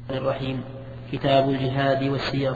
الرحيم. كتاب الجهاد والسير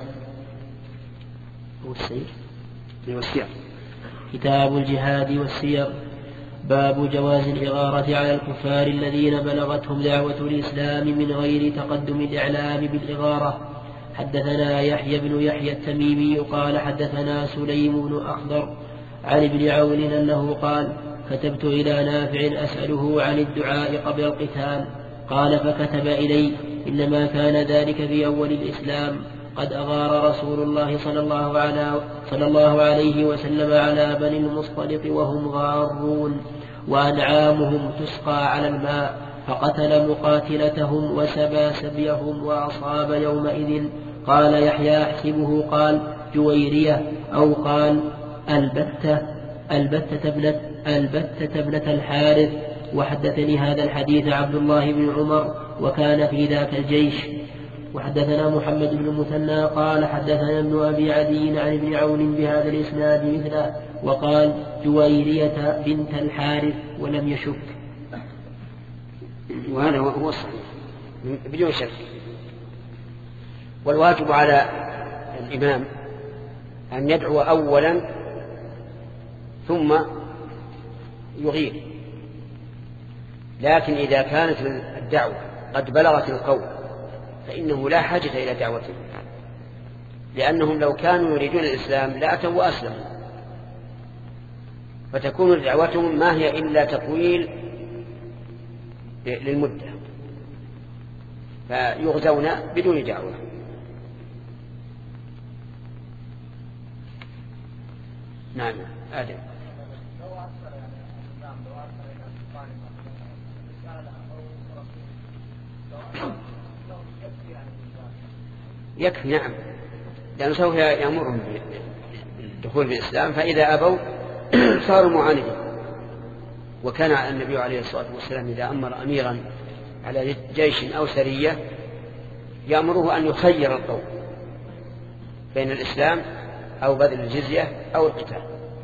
كتاب الجهاد والسير. باب جواز الإغارة على الكفار الذين بلغتهم دعوة الإسلام من غير تقدم الإعلام بالإغارة. حدثنا يحيى بن يحيى التميمي قال حدثنا سليم بن أخضر عن ابن عون أنه قال كتبت إلى نافع أسأله عن الدعاء قبل القتال، قال فكتب إلي إنما كان ذلك في أول الإسلام، قد أغار رسول الله صلى الله عليه وسلم على بني المصطلق وهم غارون وأنعامهم تسقى على الماء، فقتل مقاتلتهم وسبى سبيهم وأصاب يومئذ. قال يحيى أحسبه قال جويرية أو قال البتة ابنة الحارث. وحدثني هذا الحديث عبد الله بن عمر وكان في ذاك الجيش. وحدثنا محمد بن المثنى قال حدثنا ابن أبي عدي عن ابن عون بهذا الإسناد مثله وقال جويرية بنت الحارث ولم يشك. وهذا هو الصحيح بدون شك. والواجب على الإمام أن يدعو أولا ثم يغير، لكن إذا كانت الدعوة قد بلغت القوم فإنه لا حاجة إلى دعوتهم، لأنهم لو كانوا يريدون الإسلام لأتوا وأسلموا، فتكون دعوتهم ما هي إلا تطويل للمدة، فيغزون بدون دعوة. نعم آدم. يكفي نعم، لأنه سوف يأمرهم بالدخول بالإسلام، فإذا أبوا صاروا معاندين. وكان النبي عليه الصلاة والسلام إذا أمر أميرا على جيش أو سرية يأمره أن يخير القوم بين الإسلام أو بذل الجزية أو القتال.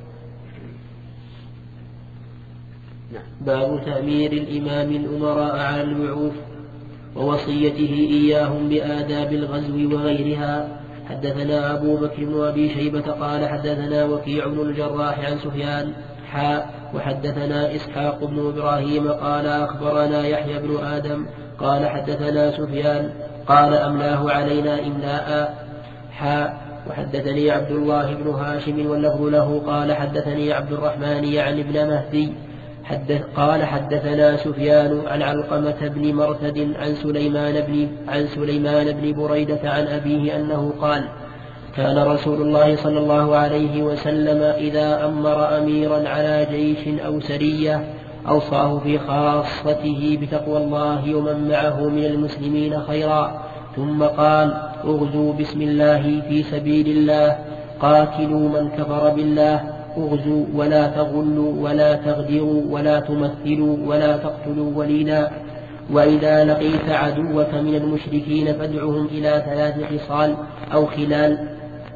باب تأمير الإمام الأمراء على الوعوف ووصيته إياهم بآداب الغزو وغيرها. حدثنا أبو بكر بن أبي شيبة قال حدثنا وكيع بن الجراح عن سفيان وحدثنا إسحاق بن إبراهيم قال أخبرنا يحيى بن آدم قال حدثنا سفيان قال أملاه علينا إملاء وحدثني عبد الله بن هاشم واللفظ له قال حدثني عبد الرحمن يعني ابن مهدي قال حدثنا سفيان عن علقمة بن مرثد عن سليمان بن بريدة عن أبيه أنه قال كان رسول الله صلى الله عليه وسلم إذا أمر أميرا على جيش أو سرية أوصاه في خاصته بتقوى الله ومن معه من المسلمين خيرا، ثم قال اغزوا بسم الله في سبيل الله، قاتلوا من كفر بالله، اغزوا ولا تغلوا ولا تغدروا ولا تمثلوا ولا تقتلوا وليدا، وإذا لقيت عدوك من المشركين فادعهم إلى 3 خصال أو خلال،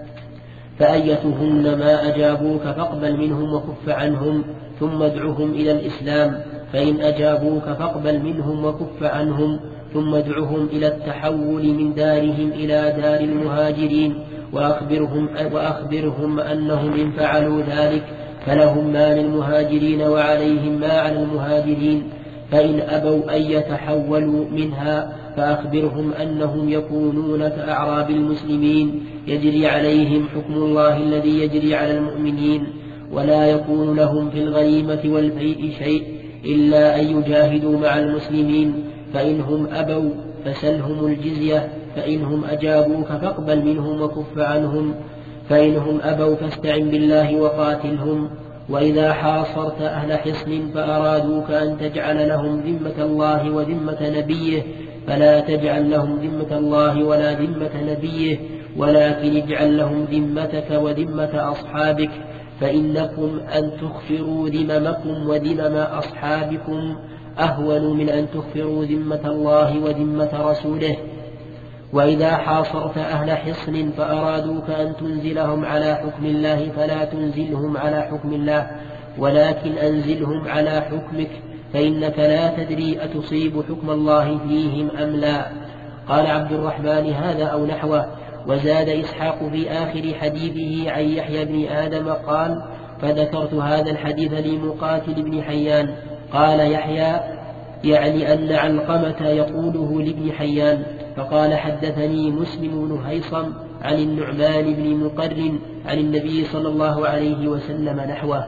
فأيتهن ما أجابوك فاقبل منهم وكف عنهم، ثم ادعهم إلى الإسلام، فإن أجابوك فاقبل منهم وكف عنهم، ثم ادعهم إلى التحول من دارهم إلى دار المهاجرين، وأخبرهم أنهم إن فعلوا ذلك فلهم ما للمهاجرين وعليهم ما على المهاجرين، فإن أبوا أن يتحولوا منها فأخبرهم أنهم يكونون كأعراب المسلمين يجري عليهم حكم الله الذي يجري على المؤمنين، ولا يكون لهم في الغنيمة والفيء شيء إلا أن يجاهدوا مع المسلمين، فإنهم أبوا فسلهم الجزية، فإنهم أجابوك فاقبل منهم وكف عنهم، فإنهم أبوا فاستعن بالله وقاتلهم. وإذا حاصرت أهل حصن فأرادوك أن تجعل لهم ذمة الله وذمة نبيه فلا تجعل لهم ذمة الله ولا ذمة نبيه، ولكن اجعل لهم ذمتك وذمة أصحابك، فإنكم أن تخفروا ذممكم وذمم أصحابكم أهون من أن تخفروا ذمة الله وذمة رسوله. وإذا حاصرت أهل حصن فأرادوك أن تنزلهم على حكم الله فلا تنزلهم على حكم الله، ولكن أنزلهم على حكمك، فإنك لا تدري أتصيب حكم الله فيهم أم لا. قال عبد الرحمن هذا أو نحوه. وزاد إسحاق في آخر حديثه عن يحيى بن آدم قال فذكرت هذا الحديث لمقاتل بن حيان. قال يحيى يعني أن علقمة يقوله لابن حيان. فقال حدثني مسلم بن هيصم عن النعمان بن مقرن عن النبي صلى الله عليه وسلم نحوه.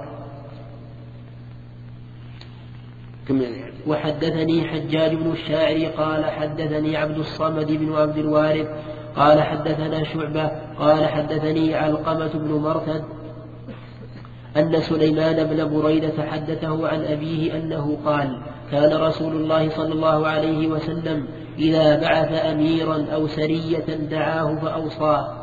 وحدثني حجاج بن الشاعر قال حدثني عبد الصمد بن عبد الوارث قال حدثنا شعبة قال حدثني علقمة بن مرثد أن سليمان بن بريدة حدثه عن أبيه أنه قال كان رسول الله صلى الله عليه وسلم إذا بعث أميرا أو سرية دعاه فأوصاه.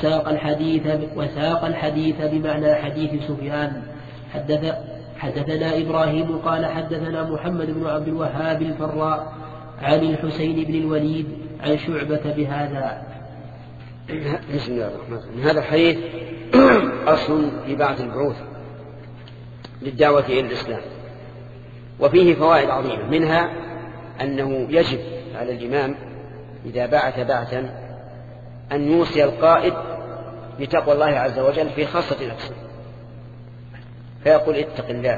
وساق الحديث بمعنى حديث سفيان. حدثنا إبراهيم قال حدثنا محمد بن عبد الوهاب الفراء عن الحسين بن الوليد عن شعبة بهذا. بسم الله الرحمن الرحيم. هذا الحديث أصل في بعث البعوث للدعوة إلى الإسلام، وفيه فوائد عظيمة، منها أنه يجب على الإمام إذا بعث بعثا أن يوصي القائد بتقوى الله عز وجل في خاصة نفسه، فيقول اتق الله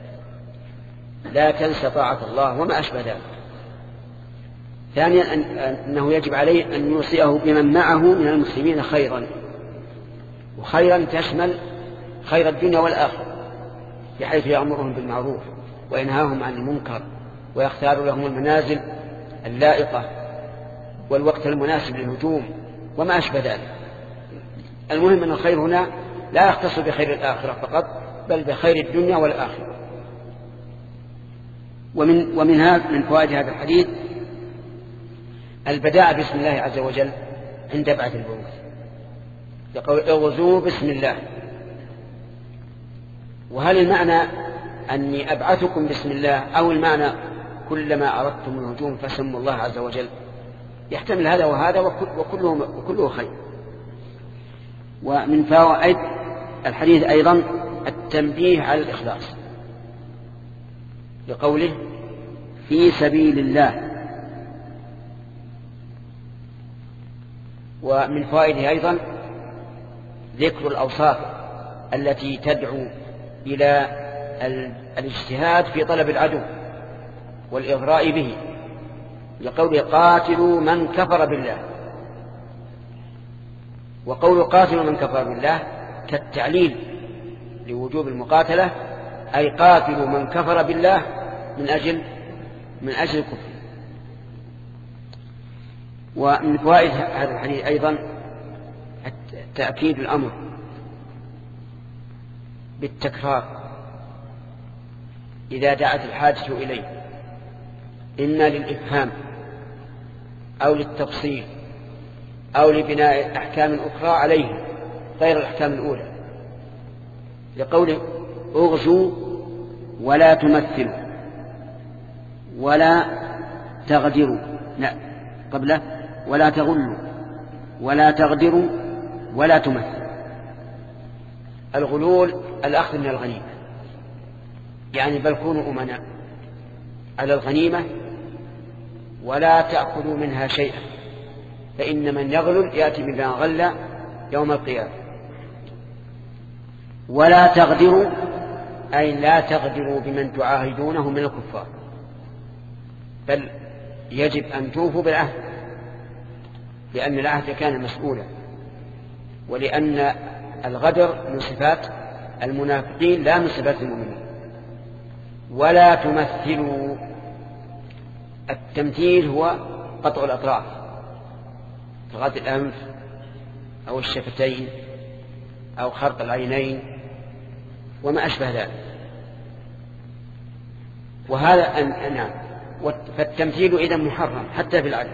لا تنسى طاعة الله وما أشبه ذلك. ثانيا أنه يجب عليه أن يوصيه بمن معه من المسلمين خيرا، وخيرا تشمل خير الدنيا والآخرة، بحيث يأمرهم بالمعروف وينهاهم عن المنكر ويختار لهم المنازل اللائقة والوقت المناسب للهجوم وما أشبه ذلك. المهم أن الخير هنا لا يختص بخير الآخرة فقط، بل بخير الدنيا والآخرة. من فوائد هذا الحديث البداء باسم الله عز وجل عند بعث البعوث، يقول اغزوا بسم الله. وهل المعنى أني أبعثكم بسم الله، أو المعنى كلما أردتم الهجوم فسموا الله عز وجل؟ يحتمل هذا وهذا، وكله خير. ومن فوائد الحديث أيضا التنبيه على الإخلاص، لقوله في سبيل الله. ومن فوائده أيضا ذكر الأوصاف التي تدعو إلى الاجتهاد في طلب العدو والإغراء به، لقوله قاتلوا من كفر بالله. وقول قاتلوا من كفر بالله كالتعليل لوجوب المقاتلة، أي قاتلوا من كفر بالله من أجل الكفر. ومن فوائد هذا الحديث أيضا تأكيد الأمر بالتكرار إذا دعت الحاجة إليه، إما للإفهام أو للتفصيل أو لبناء أحكام أخرى عليه غير الأحكام الأولى، لقوله اغزوا ولا تمثلوا ولا تغدروا، لا قبله ولا تغلوا ولا تغدروا ولا تمثلوا. الغلول الأخذ من الغنيمة، يعني بل كونوا أمناء على الغنيمة ولا تأخذوا منها شيئا، فإن من يغلل يأتي بما غل يوم القيامة. ولا تغدروا أي لا تغدروا بمن تعاهدونه من الكفار، بل يجب أن توفوا بالعهد، لأن العهد كان مسؤولا، ولأن الغدر من صفات المنافقين لا من صفات المؤمنين. ولا تمثلوا، التمثيل هو قطع الأطراف كغض الأنف أو الشفتين أو خرق العينين وما أشبه ذلك. وهذا نعم، فالتمثيل إذن محرم حتى في العدل.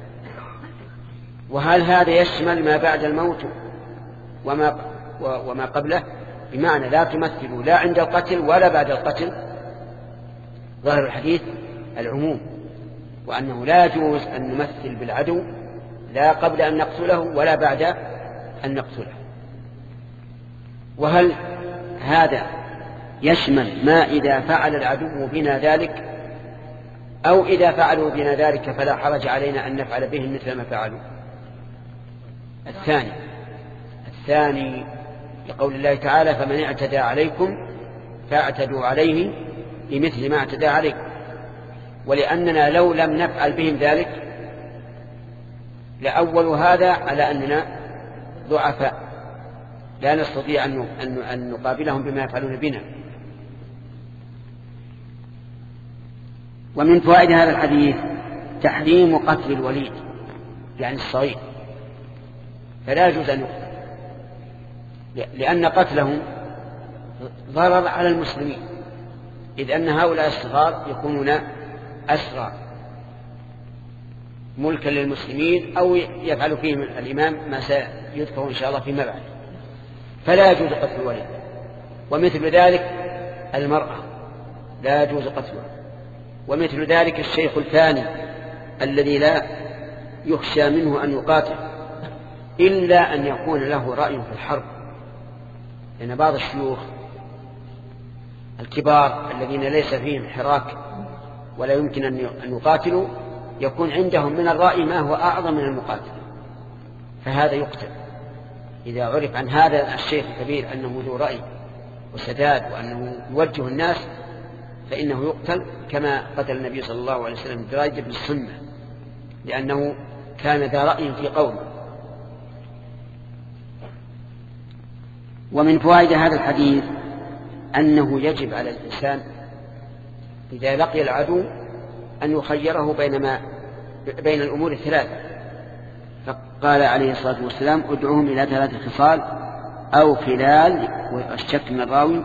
وهل هذا يشمل ما بعد الموت وما قبله؟ بمعنى لا تمثلوا لا عند القتل ولا بعد القتل. ظاهر الحديث العموم، وأنه لا يجوز أن نمثل بالعدو لا قبل أن نقتله ولا بعد أن نقتله. وهل هذا يشمل ما إذا فعل العدو بنا ذلك، أو إذا فعلوا بنا ذلك فلا حرج علينا أن نفعل بهم مثل ما فعلوا. الثاني لقول الله تعالى فمن اعتدى عليكم فاعتدوا عليه بمثل ما اعتدى عليكم، ولأننا لو لم نفعل بهم ذلك لأول هذا على أننا ضعفاء لا نستطيع أن نقابلهم بما يفعلون بنا. ومن فوائد هذا الحديث تحريم قتل الوليد يعني الصغير، فلا يجوز أن يقتل، لأن قتله ضرر على المسلمين، إذ أن هؤلاء الصغار يكونون أسرى ملكا للمسلمين أو يفعل فيهم الإمام ما سيذكر إن شاء الله فيما بعد، فلا يجوز قتل الوليد. ومثل ذلك المرأة لا يجوز قتلها، ومثل ذلك الشيخ الفاني الذي لا يخشى منه أن يقاتل إلا أن يكون له رأي في الحرب، لأن بعض الشيوخ الكبار الذين ليس فيهم حراك ولا يمكن أن يقاتلوا يكون عندهم من الرأي ما هو أعظم من المقاتل، فهذا يقتل. إذا عرف عن هذا الشيخ الكبير أنه ذو رأي وسداد وأنه يوجه الناس فإنه يقتل، كما قتل النبي صلى الله عليه وسلم درايد بن الصمة لأنه كان ذا رأي في قومه. ومن فوائد هذا الحديث أنه يجب على الإنسان إذا لقي العدو أن يخيره بين الأمور الثلاثة، فقال عليه الصلاة والسلام ادعوهم إلى 3 خصال أو خلال، والشك من الراوي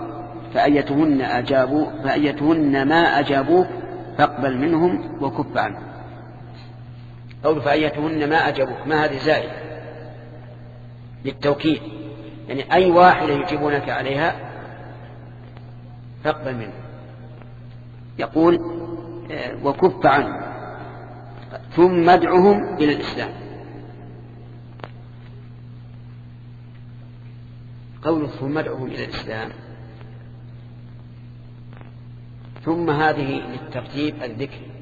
فأيتهن ما أجابوك فاقبل منهم وكف عنهم، أو فأيتهن ما أجابوك، ما هذه زائدة للتوكيد، يعني أي واحدة يجيبونك عليها فاقبل منهم. يقول وكف عنهم ثم ادعهم إلى الإسلام. قوله ثم ادعهم إلى الإسلام ثم هذه للترتيب الذكري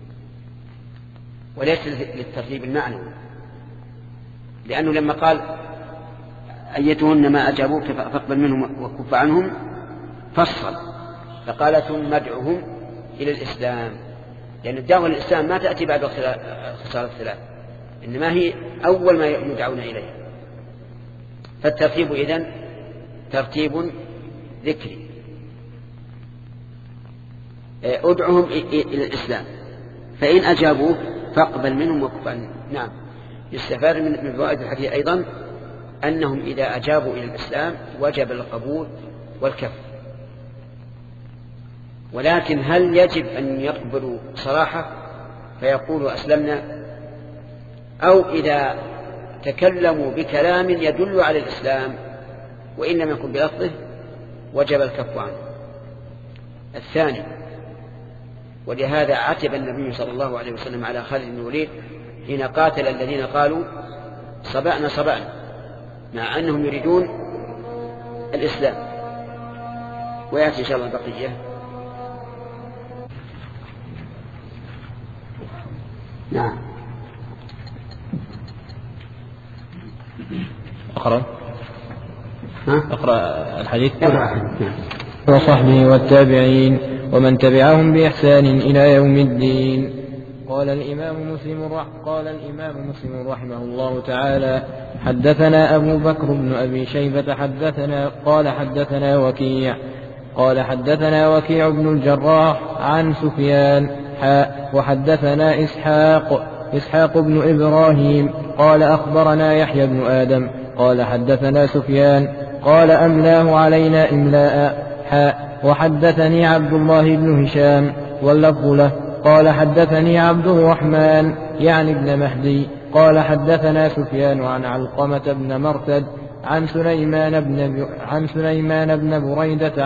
وليس للترتيب المعنوي، لأنه لما قال أيتهن ما أجابوك فاقبل منهم وكف عنهم فصل فقال ثم ادعهم إلى الإسلام، لأن الدعوة للإسلام ما تأتي بعد خصال الثلاث، إنما هي أول ما يدعون إليه. فالترتيب إذن ترتيب ذكري. ادعهم إلى الإسلام فإن أجابوه فاقبل منهم وكف عنهم. نعم، يستفاد من فوائد الحديث أيضا أنهم إذا أجابوا إلى الإسلام وجب القبول والكف، ولكن هل يجب أن يقبلوا صراحة فيقولوا أسلمنا، أو إذا تكلموا بكلام يدل على الإسلام وإن لم يكن بلفظه وجب الكف عنه. الثاني، ولهذا عتب النبي صلى الله عليه وسلم على خالد بن الوليد حين قاتل الذين قالوا صبأنا مع أنهم يريدون الإسلام. ويأتي إن شاء الله البقية. نعم. أقرأ الحديث. وصحبه والتابعين ومن تبعهم بإحسان إلى يوم الدين. قال الإمام مسلم رحمه الله تعالى حدثنا أبو بكر بن أبي شيبة قال حدثنا وكيع بن الجراح عن سفيان وحدثنا إسحاق بن إبراهيم قال أخبرنا يحيى بن آدم قال حدثنا سفيان قال أملاه علينا إملاء وحدثني عبد الله بن هشام واللفظ له قال حدثني عبد الرحمن يعني ابن مهدي قال حدثنا سفيان عن علقمة بن مرثد عن سليمان بن بريدة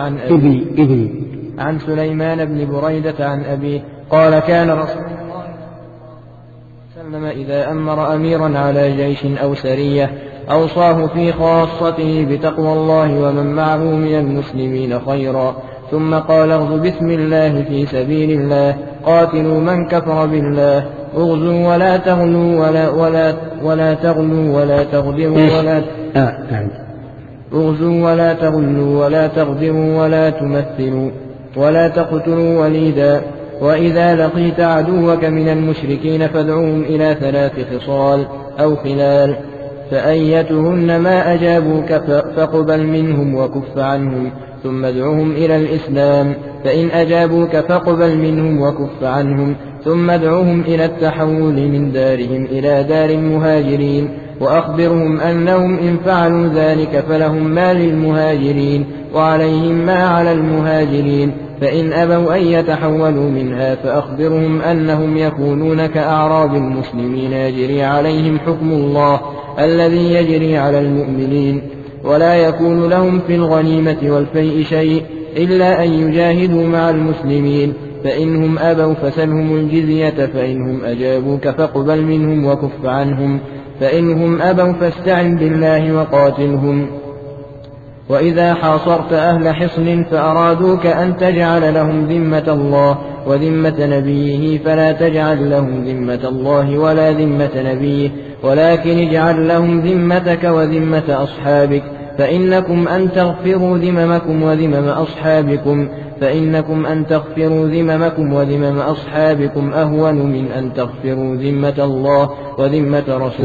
عن أبيه قال كان رسول الله صلى الله عليه وسلم إذا أمر أميرا على جيش أو سرية أوصاه في خاصته بتقوى الله ومن معه من المسلمين خيرا، ثم قال ارض بسم الله في سبيل الله. وقاتلوا من كفر بالله. اغزوا ولا تغلوا ولا تغلوا ولا تغدروا اغزوا ولا تغلوا ولا تغدروا ولا تمثلوا ولا تقتلوا وليدا. وإذا لقيت عدوك من المشركين فادعوهم إلى 3 خصال أو خلال، فأيتهن ما أجابوك فاقبل منهم وكف عنهم، ثم ادعوهم إلى الإسلام، فإن أجابوك فاقبل منهم وكف عنهم، ثم ادعوهم إلى التحول من دارهم إلى دار المهاجرين، وأخبرهم أنهم إن فعلوا ذلك فلهم ما للمهاجرين وعليهم ما على المهاجرين، فإن أبوا أن يتحولوا منها فأخبرهم أنهم يكونون كأعراب المسلمين يجري عليهم حكم الله الذي يجري على المؤمنين، ولا يكون لهم في الغنيمة والفيء شيء إلا أن يجاهدوا مع المسلمين، فإنهم أبوا فسلهم الجزية، فإنهم أجابوك فاقبل منهم وكف عنهم، فإنهم أبوا فاستعن بالله وقاتلهم. وإذا حاصرت أهل حصن فأرادوك أن تجعل لهم ذمة الله وذمة نبيه فلا تجعل لهم ذمة الله ولا ذمة نبيه، ولكن اجعل لهم ذمتك وذمة أصحابك، فإنكم أن تغفروا ذممكم وذمم أصحابكم أهون من أن تغفروا ذمة الله وذمة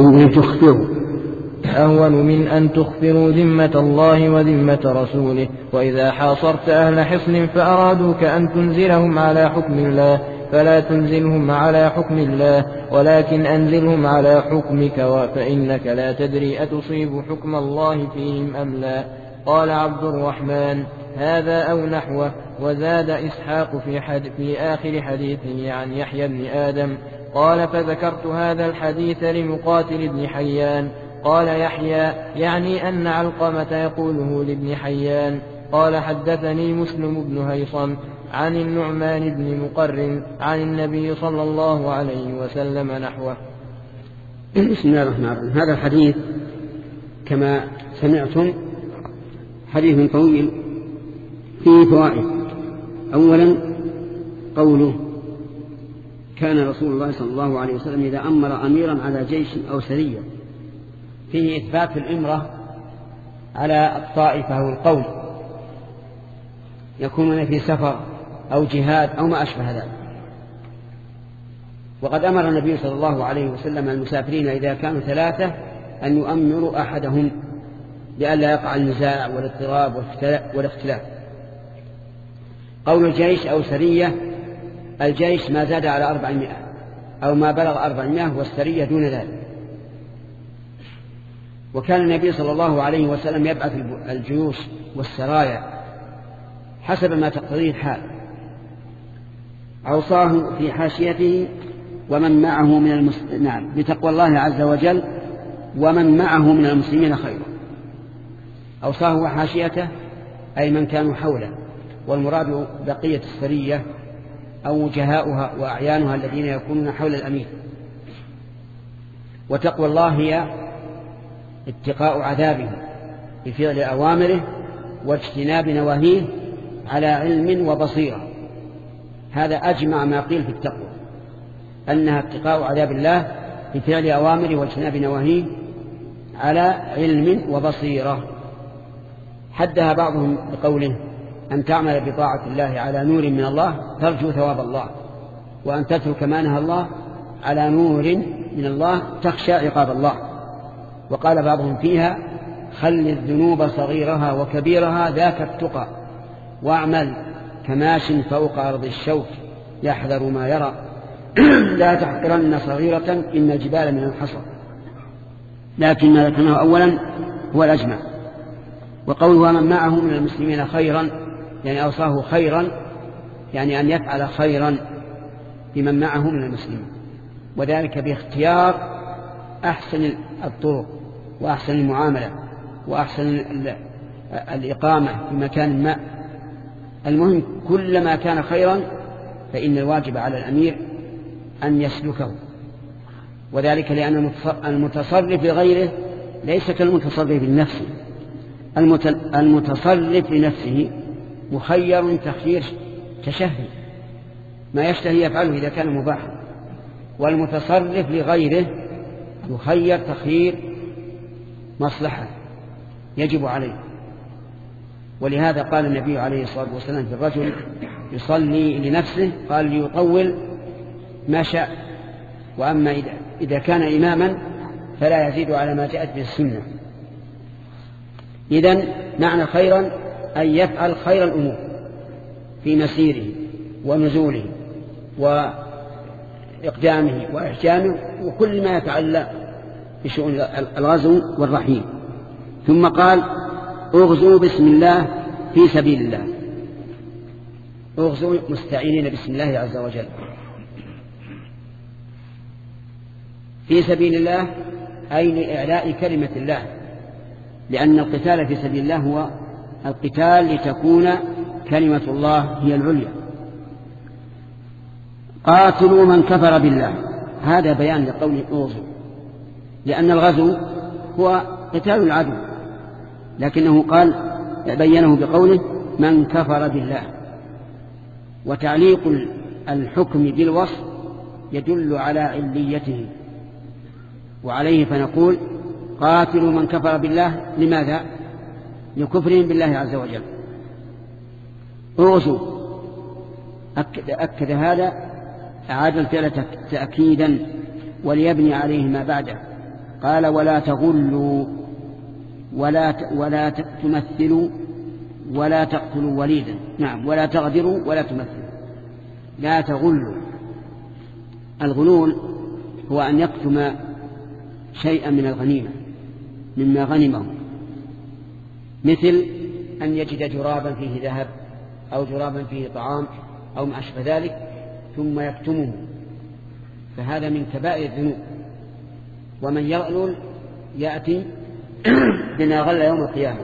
رسوله. وإذا حاصرت أهل حصن فأرادوك أن تنزلهم على حكم الله فلا تنزلهم على حكم الله، ولكن أنزلهم على حكمك، فإنك لا تدري أتصيب حكم الله فيهم أم لا. قال عبد الرحمن: هذا أو نحوه. وزاد إسحاق في آخر حديثه عن يحيى بن آدم قال: فذكرت هذا الحديث لمقاتل بن حيان. قال يحيى: يعني أن علقمة يقوله لابن حيان. قال: حدثني مسلم بن هيصم عن النعمان بن مقرن عن النبي صلى الله عليه وسلم نحوه. بسم الله الرحمن الرحيم. هذا الحديث كما سمعتم حديث طويل فيه فوائد. أولا قوله: كان رسول الله صلى الله عليه وسلم إذا أمر أميرا على جيش أو سرية، فيه إثبات الإمرة على الطائفة أو القوم يكونون في سفر أو جهاد أو ما أشبه ذلك. وقد أمر النبي صلى الله عليه وسلم المسافرين إذا كانوا 3 أن يؤمروا أحدهم لئلا يقع النزاع والاضطراب والاختلاف. قول الجيش أو سرية: الجيش ما زاد على 400 أو ما بلغ 400، والسرية دون ذلك. وكان النبي صلى الله عليه وسلم يبعث الجيوش والسرايا حسب ما تقتضيه الحال. أوصاه في حاشيته ومن معه من بتقوى الله عز وجل ومن معه من المسلمين خيرا. أوصاه وحاشيته أي من كانوا حوله، والمراد بقية السرية أو وجهاؤها وأعيانها الذين يكونون حول الأمير. وتقوى الله هي اتقاء عذابه بفعل أوامره واجتناب نواهيه على علم وبصيرة. هذا أجمع ما قيل في التقوى، أنها اتقاء عذاب الله بفعل أوامره واجتناب نواهيه على علم وبصيرة. حدها بعضهم بقوله: أن تعمل بطاعة الله على نور من الله ترجو ثواب الله، وأن تترك ما نهى الله على نور من الله تخشى عقاب الله. وقال بعضهم فيها: خل الذنوب صغيرها وكبيرها ذاك التقى، واعمل كماش فوق أرض الشوك يحذر ما يرى، لا تحقرن صغيرة إن الجبال من الحصى. لكن ما ذكرناه أولا هو الأجمع. وقوله من معه من المسلمين خيرا يعني أوصاه خيرا، يعني أن يفعل خيرا بمن معه من المسلمين، وذلك باختيار أحسن الطرق وأحسن المعاملة وأحسن الإقامة في مكان ما. المهم كلما كان خيرا فإن الواجب على الأمير أن يسلكه، وذلك لأن المتصرف لغيره ليس كالمتصرف لنفسه. المتصرف لنفسه مخير تخيير تشهي، ما يشتهي يفعله إذا كان مباحا، والمتصرف لغيره يخير تخيير مصلحة يجب عليه. ولهذا قال النبي عليه الصلاة والسلام في الرجل يصلي لنفسه قال ليطول ما شاء، وأما إذا كان إماما فلا يزيد على ما جاءت به السنة. إذن معنى خيرا أن يفعل خير الأمور في مسيره ونزوله وإقدامه وإحجامه وكل ما يتعلق بشؤون الغزو والرحيل. ثم قال اغزوا بسم الله في سبيل الله، اغزوا مستعينين بسم الله عز وجل في سبيل الله، أي لإعلاء كلمة الله، لأن القتال في سبيل الله هو القتال لتكون كلمة الله هي العليا. قاتلوا من كفر بالله، هذا بيان لقول اغزوا، لأن الغزو هو قتال العدو، لكنه قال بينه بقوله من كفر بالله. وتعليق الحكم بالوصف يدل على عليته، وعليه فنقول قاتلوا من كفر بالله. لماذا؟ لكفرهم بالله عز وجل. اغزوا أكد هذا، أعاد الفعل تأكيدا وليبني عليه ما بعده. قال ولا تغلوا ولا تمثلوا ولا تقتلوا وليدا. نعم، ولا تغدروا ولا تمثلوا. لا تغلوا، الغلول هو أن يقتم شيئا من الغنيمة مما غنمه، مثل أن يجد جرابا فيه ذهب أو جرابا فيه طعام أو ما أشبه ذلك ثم يكتمه، فهذا من كبائر الذنوب. ومن يغلل يأتي بما غل يوم القيامة.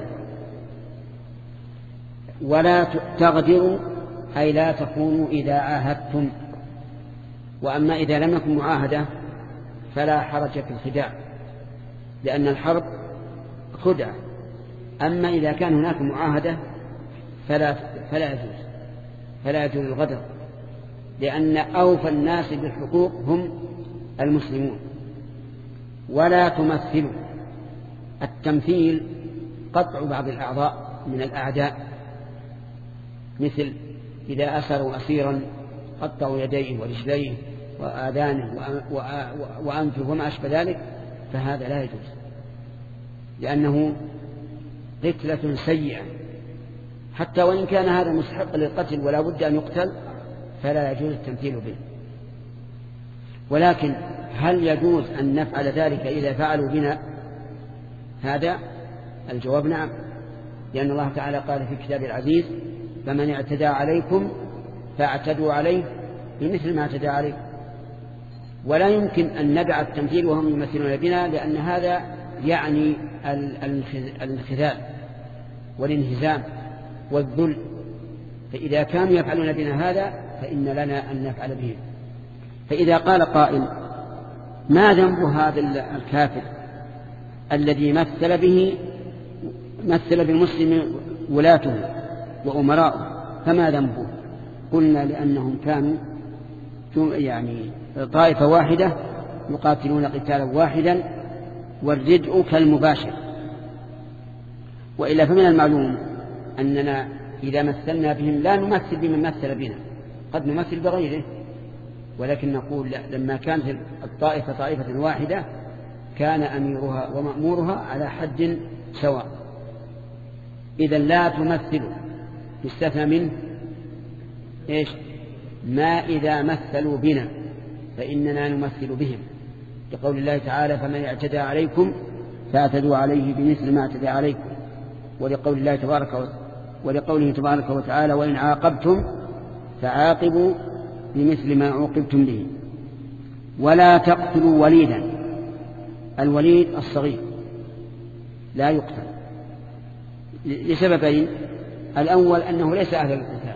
ولا تغدروا أي لا تكونوا إذا عاهدتم، وأما إذا لم يكن معاهدة فلا حرج في الخداع، لأن الحرب خدعة. أما إذا كان هناك معاهدة فلا يجوز الغدر، لأن أوفى الناس بالحقوق هم المسلمون. ولا تمثلوا، التمثيل قطع بعض الأعضاء من الأعداء، مثل إذا أسروا أسيرا قطعوا يديه ورجليه وآذانه وأنفه وما أشبه ذلك، فهذا لا يجوز، لأنه قتلة سيئة. حتى وإن كان هذا مستحق للقتل ولا بد أن يقتل فلا يجوز التمثيل به. ولكن هل يجوز أن نفعل ذلك إذا فعلوا بنا؟ هذا الجواب نعم، لأن الله تعالى قال في كتابه العزيز فمن اعتدى عليكم فاعتدوا عليه بمثل ما اعتدى عليكم. ولا يمكن أن ندع التمثيل وهم يمثلون بنا، لأن هذا يعني الانخذال والانهزام والذل، فإذا كانوا يفعلون بنا هذا فإن لنا أن نفعل بهم. فإذا قال قائل ما ذنب هذا الكافر الذي مثل بالمسلم ولاته وأمراءه، فما ذنبه؟ قلنا لأنهم كانوا يعني طائفة واحدة يقاتلون قتالا واحدا، والردء كالمباشر. وإلا فمن المعلوم أننا إذا مثلنا بهم لا نمثل بمن مثل بنا، قد نمثل بغيره، ولكن نقول لما كانت الطائفة طائفة واحدة كان أميرها ومأمورها على حد سواء. إذا لا تمثلوا، يستثنى منه إيش؟ ما إذا مثلوا بنا فإننا نمثل بهم، لقول الله تعالى فمن اعتدى عليكم فاعتدوا عليه بمثل ما اعتدى عليكم، ولقوله تبارك وتعالى وإن عاقبتم فعاقبوا بمثل ما عوقبتم به. ولا تقتلوا وليدا، الوليد الصغير لا يقتل لسببين: الأول أنه ليس أهل القتال،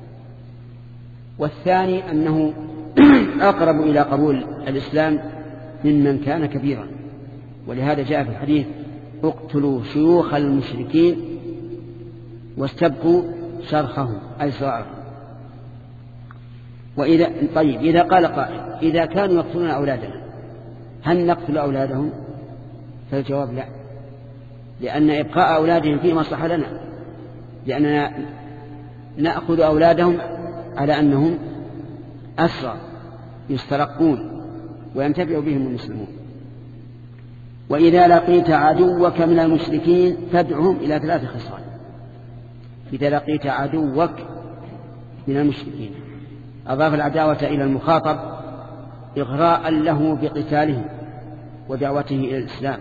والثاني أنه أقرب إلى قبول الإسلام ممن كان كبيرا. ولهذا جاء في الحديث اقتلوا شيوخ المشركين واستبقوا شرخهم أي صغارهم. إذا قال قائل إذا كانوا يقتلون أولادنا هل نقتل أولادهم؟ فالجواب لا، لأن إبقاء أولادهم فيه مصلحة لنا، لأننا نأخذ أولادهم على أنهم أسرى يسترقون وينتفع بهم المسلمون. وإذا لقيت عدوك من المشركين فادعهم إلى 3 خصال. إذا لقيت عدوك من المشركين أضاف العداوة إلى المخاطب إغراء له بقتالهم ودعوته إلى الإسلام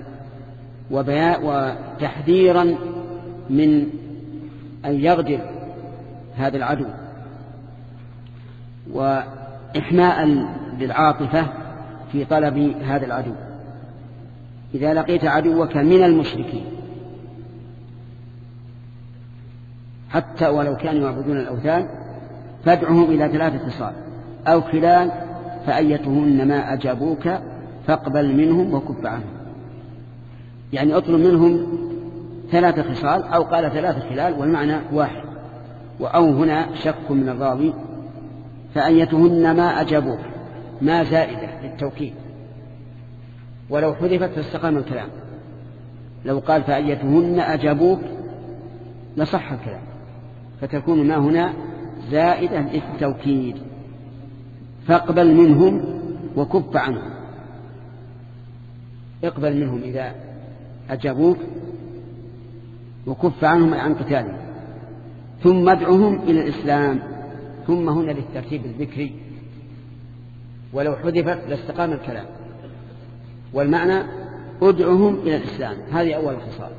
وتحذيرا من أن يغدر هذا العدو، وإحماء للعاطفة في طلب هذا العدو. إذا لقيت عدوك من المشركين حتى ولو كانوا يعبدون الأوثان فادعهم إلى 3 خصال أو خلال فأيتهن ما أجابوك فاقبل منهم وكف عنهم. يعني اطلب منهم 3 خصال أو قال 3 خلال والمعنى واحد، أو هنا شك من الراوي فأيتهن ما أجابوك، ما زائدة للتوكيد، ولو حذفت فاستقام الكلام. لو قال فأيتهن أجابوك لصح الكلام، فتكون ما هنا زائدة للتوكيد. فاقبل منهم وكف عنهم، اقبل منهم إذا أجابوك وكف عنهم عن قتالهم، ثم ادعهم إلى الإسلام. ثم هنا للترتيب الذكري، ولو حذفت لاستقام الكلام، والمعنى ادعهم إلى الإسلام. هذه أول خصال،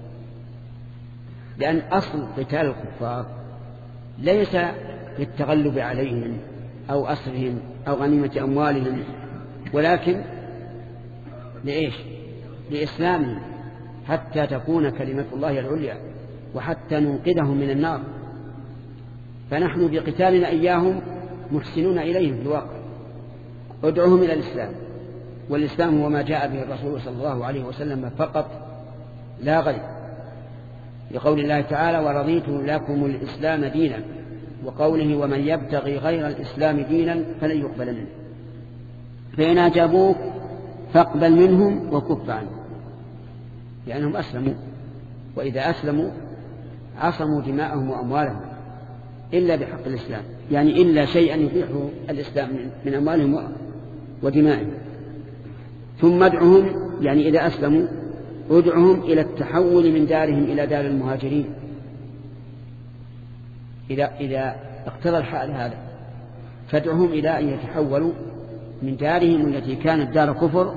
لأن أصل قتال الكفار ليس للتغلب عليهم أو أسرهم أو غنيمة أموالهم، ولكن لإيش؟ لإسلامهم، حتى تكون كلمة الله العليا وحتى ننقذهم من النار. فنحن بقتالنا إياهم محسنون إليهم في الواقع. ادعوهم إلى الإسلام، والإسلام هو ما جاء به الرسول صلى الله عليه وسلم فقط لا غير، لقول الله تعالى ورضيت لكم الإسلام دينا، وقوله ومن يبتغي غير الإسلام دينا فلن يقبل منه. فإن أجابوك فاقبل منهم وكف عنهم، لأنهم أسلموا، وإذا أسلموا عصموا دماءهم وأموالهم إلا بحق الإسلام، يعني إلا شيئا يبيحه الإسلام من أموالهم ودمائهم. ثم ادعهم، يعني إذا أسلموا ادعهم إلى التحول من دارهم إلى دار المهاجرين، إذا اقتضى الحال هذا، فادعهم إلى أن يتحولوا من دارهم التي كانت دار كفر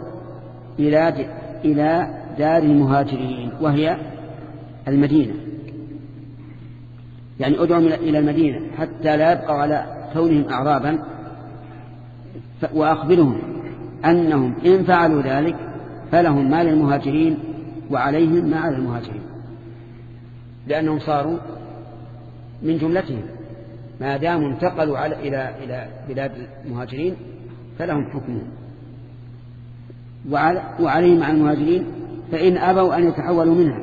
إلى دار المهاجرين وهي المدينة. يعني ادعهم إلى المدينة حتى لا يبقوا على كونهم أعرابا، وأخبرهم أنهم إن فعلوا ذلك فلهم ما للمهاجرين وعليهم ما على المهاجرين، لأنهم صاروا من جملتهم، ما داموا انتقلوا إلى بلاد المهاجرين فلهم حكمهم، وعليهم عن المهاجرين فإن أبوا أن يتحولوا منها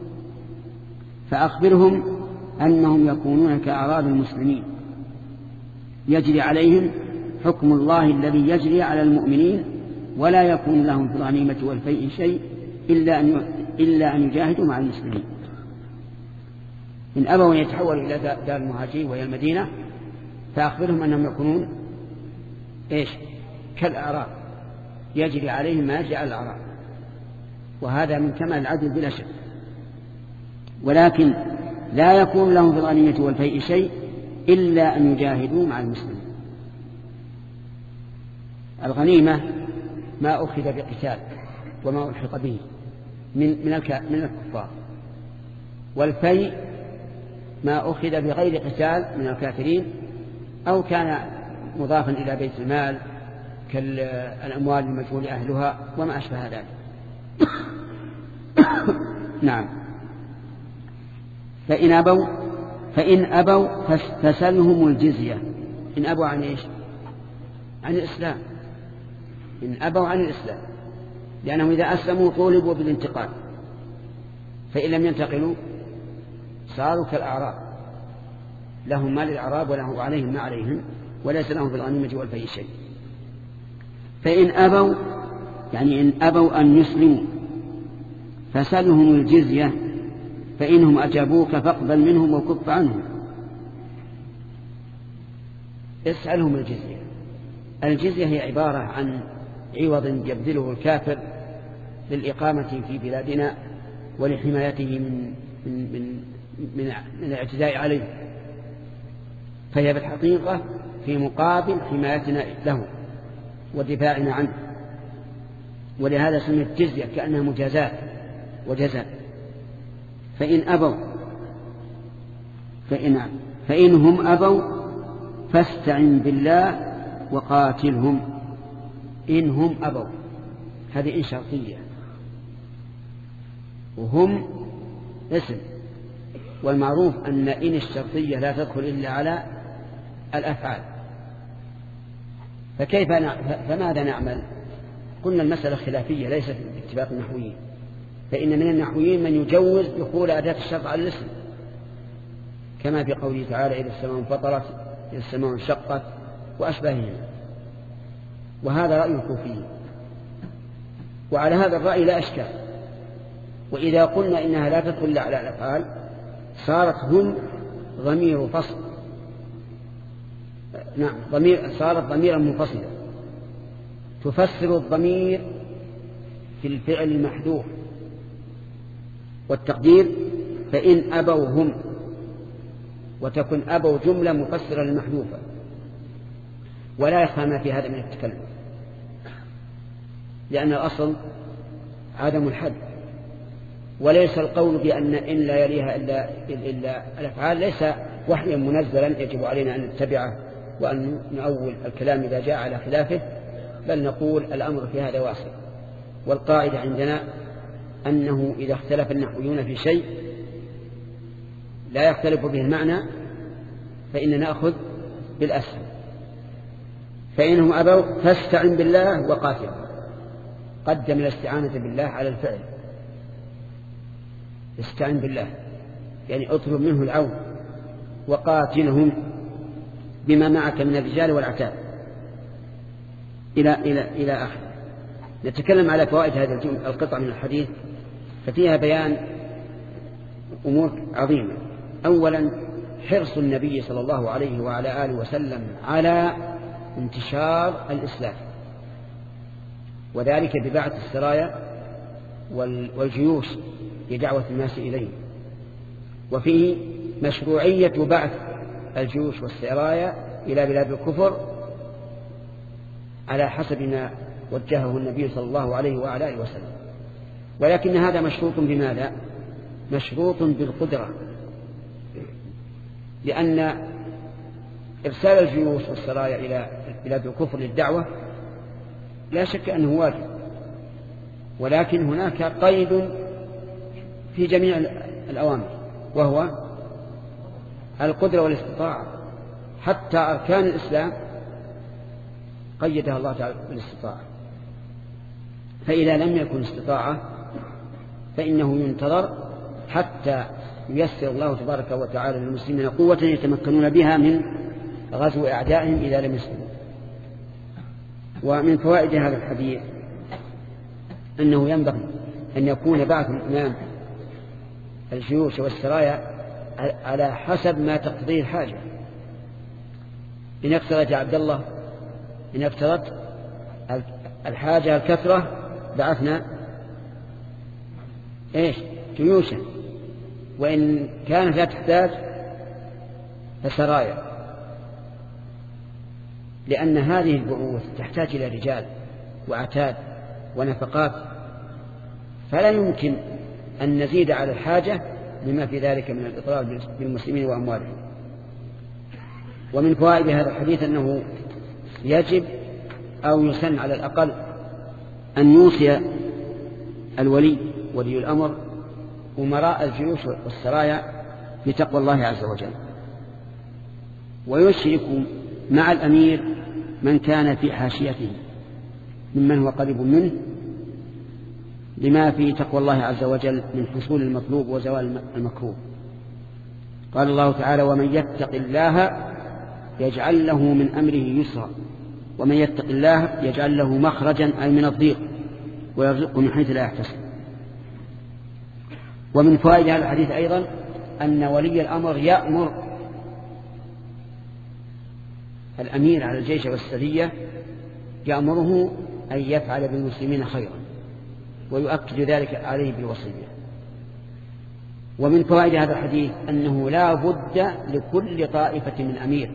فأخبرهم أنهم يكونون كأعراب المسلمين يجري عليهم حكم الله الذي يجري على المؤمنين، ولا يكون لهم في الغنيمة والفيء شيء إلا أن يجاهدوا مع المسلمين. إن أبوا أن يتحولوا إلى دار المهاجرين وهي المدينة فأخبرهم أنهم يكونون كالأعراب يجري عليهم ما يجري على الأعراب، وهذا من كمال العدل بلا شك. ولكن لا يكون لهم في الغنيمة والفيء شيء إلا أن يجاهدوا مع المسلمين. الغنيمة ما أخذ بقتال وما ألحق به من الكفار، والفيء ما أخذ بغير قتال من الكافرين أو كان مضافا إلى بيت المال كالأموال المجهول أهلها وما أشبه ذلك. نعم. فإن أبوا فسلهم الجزية. إن أبوا عن إيش؟ عن الإسلام. إن أبوا عن الإسلام، لأنهم إذا أسلموا طولبوا بالانتقال، فإن لم ينتقلوا صاروا كالأعراب، لهم ما للأعراب وعليهم ما عليهم، وليس لهم في الغنيمة والفيء شيء. فإن أبوا يعني إن أبوا أن يسلموا فسلهم الجزية، فإنهم أجابوك فاقبل منهم وكف عنهم. اسألهم الجزية. الجزية هي عبارة عن عوض يبذله الكافر للإقامة في بلادنا ولحمايته من الاعتداء عليه، فهي بالحقيقة في مقابل حمايتنا له ودفاعنا عنه، ولهذا سميت جزية كأنها مجازات وجزاء. فإن أبوا فإنهم أبوا فاستعن بالله وقاتلهم. إنهم أبوا هذه إن شرطية، وهم اسم، والمعروف أن إن الشرطية لا تدخل إلا على الأفعال. فماذا نعمل؟ قلنا المسألة خلافية ليست باتفاق النحويين، فإن من النحويين من يجوز دخول أداة الشرط على الاسم، كما في قوله تعالى إذا السماء انفطرت إذا السماء انشقت وأشباههما، وهذا رأي الكوفيين، وعلى هذا الرأي لا أشكال. وإذا قلنا إنها لا تدخل إلا على الأفعال صارت هم ضمير فصل، نعم صارت ضميرا منفصلا تفسر الضمير في الفعل المحذوف، والتقدير فإن أبوا هم، وتكون أبوا جملة مفسرة للمحذوفة، ولا يخفى ما في هذا من التكلم، لأن الأصل عدم الحد، وليس القول بأن إن لا يليها إلا الأفعال ليس وحيا منزلا يجب علينا أن نتبعه وأن نؤول الكلام إذا جاء على خلافه، بل نقول الأمر في هذا واسع. والقاعدة عندنا أنه إذا اختلف النحويون في شيء لا يختلف به المعنى فإننا نأخذ بالأسهل. فإنهم أبوا فاستعن بالله وقاتل، قدم الاستعانة بالله على الفعل. استعن بالله يعني اطلب منه العون، وقاتلهم بما معك من الرجال والعتاد إلى آخر. نتكلم على فوائد هذه القطعة من الحديث، ففيها بيان أمور عظيمة. أولا حرص النبي صلى الله عليه وعلى آله وسلم على انتشار الإسلام، وذلك ببعث السرايا والجيوش لدعوة الناس إليه. وفيه مشروعية بعث الجيوش والسرايا إلى بلاد الكفر على حسب ما وجهه النبي صلى الله عليه وعلى آله وسلم، ولكن هذا مشروط بماذا؟ مشروط بالقدرة، لأن إرسال الجيوش والسرايا إلى بلاد الكفر للدعوة لا شك أنه واجب، ولكن هناك قيد في جميع الأوامر، وهو القدرة والاستطاعة. حتى أركان الإسلام قيدها الله تعالى بالاستطاعة، فإذا لم يكن استطاعة فإنه ينتظر حتى ييسر الله تبارك وتعالى للمسلمين قوة يتمكنون بها من غزو أعدائهم إذا لم يسلموا. ومن فوائد هذا الحديث أنه ينبغي أن يكون بعث الإمام الجيوش والسرايا على حسب ما تقتضيه الحاجة. إن اقترت يا عبد الله، إن اقترت الحاجة الكثرة بعثنا جيوشا، وإن كانت لا تحتاج فسرايا، لأن هذه البعوث تحتاج إلى رجال وعتاد ونفقات، فلا يمكن أن نزيد على الحاجة لما في ذلك من الإضرار بالمسلمين وأموالهم. ومن فوائد هذا الحديث أنه يجب أو يسن على الأقل أن يوصي ولي الأمر أمراء الجيوش والسرايا بتقوى الله عز وجل، ويشرك مع الأمير من كان في حاشيته ممن هو قريب منه، لما في تقوى الله عز وجل من حصول المطلوب وزوال المكروه. قال الله تعالى: ومن يتق الله يجعل له من أمره يسرا ومن يتق الله يجعل له مخرجا أي من الضيق ويرزقه من حيث لا يحتسب. ومن فوائد هذا الحديث أيضا أن ولي الأمر يأمر الأمير على الجيش والسرية، يأمره أن يفعل بالمسلمين خيرا ويؤكد ذلك عليه بالوصية. ومن فوائد هذا الحديث أنه لا بد لكل طائفة من أمير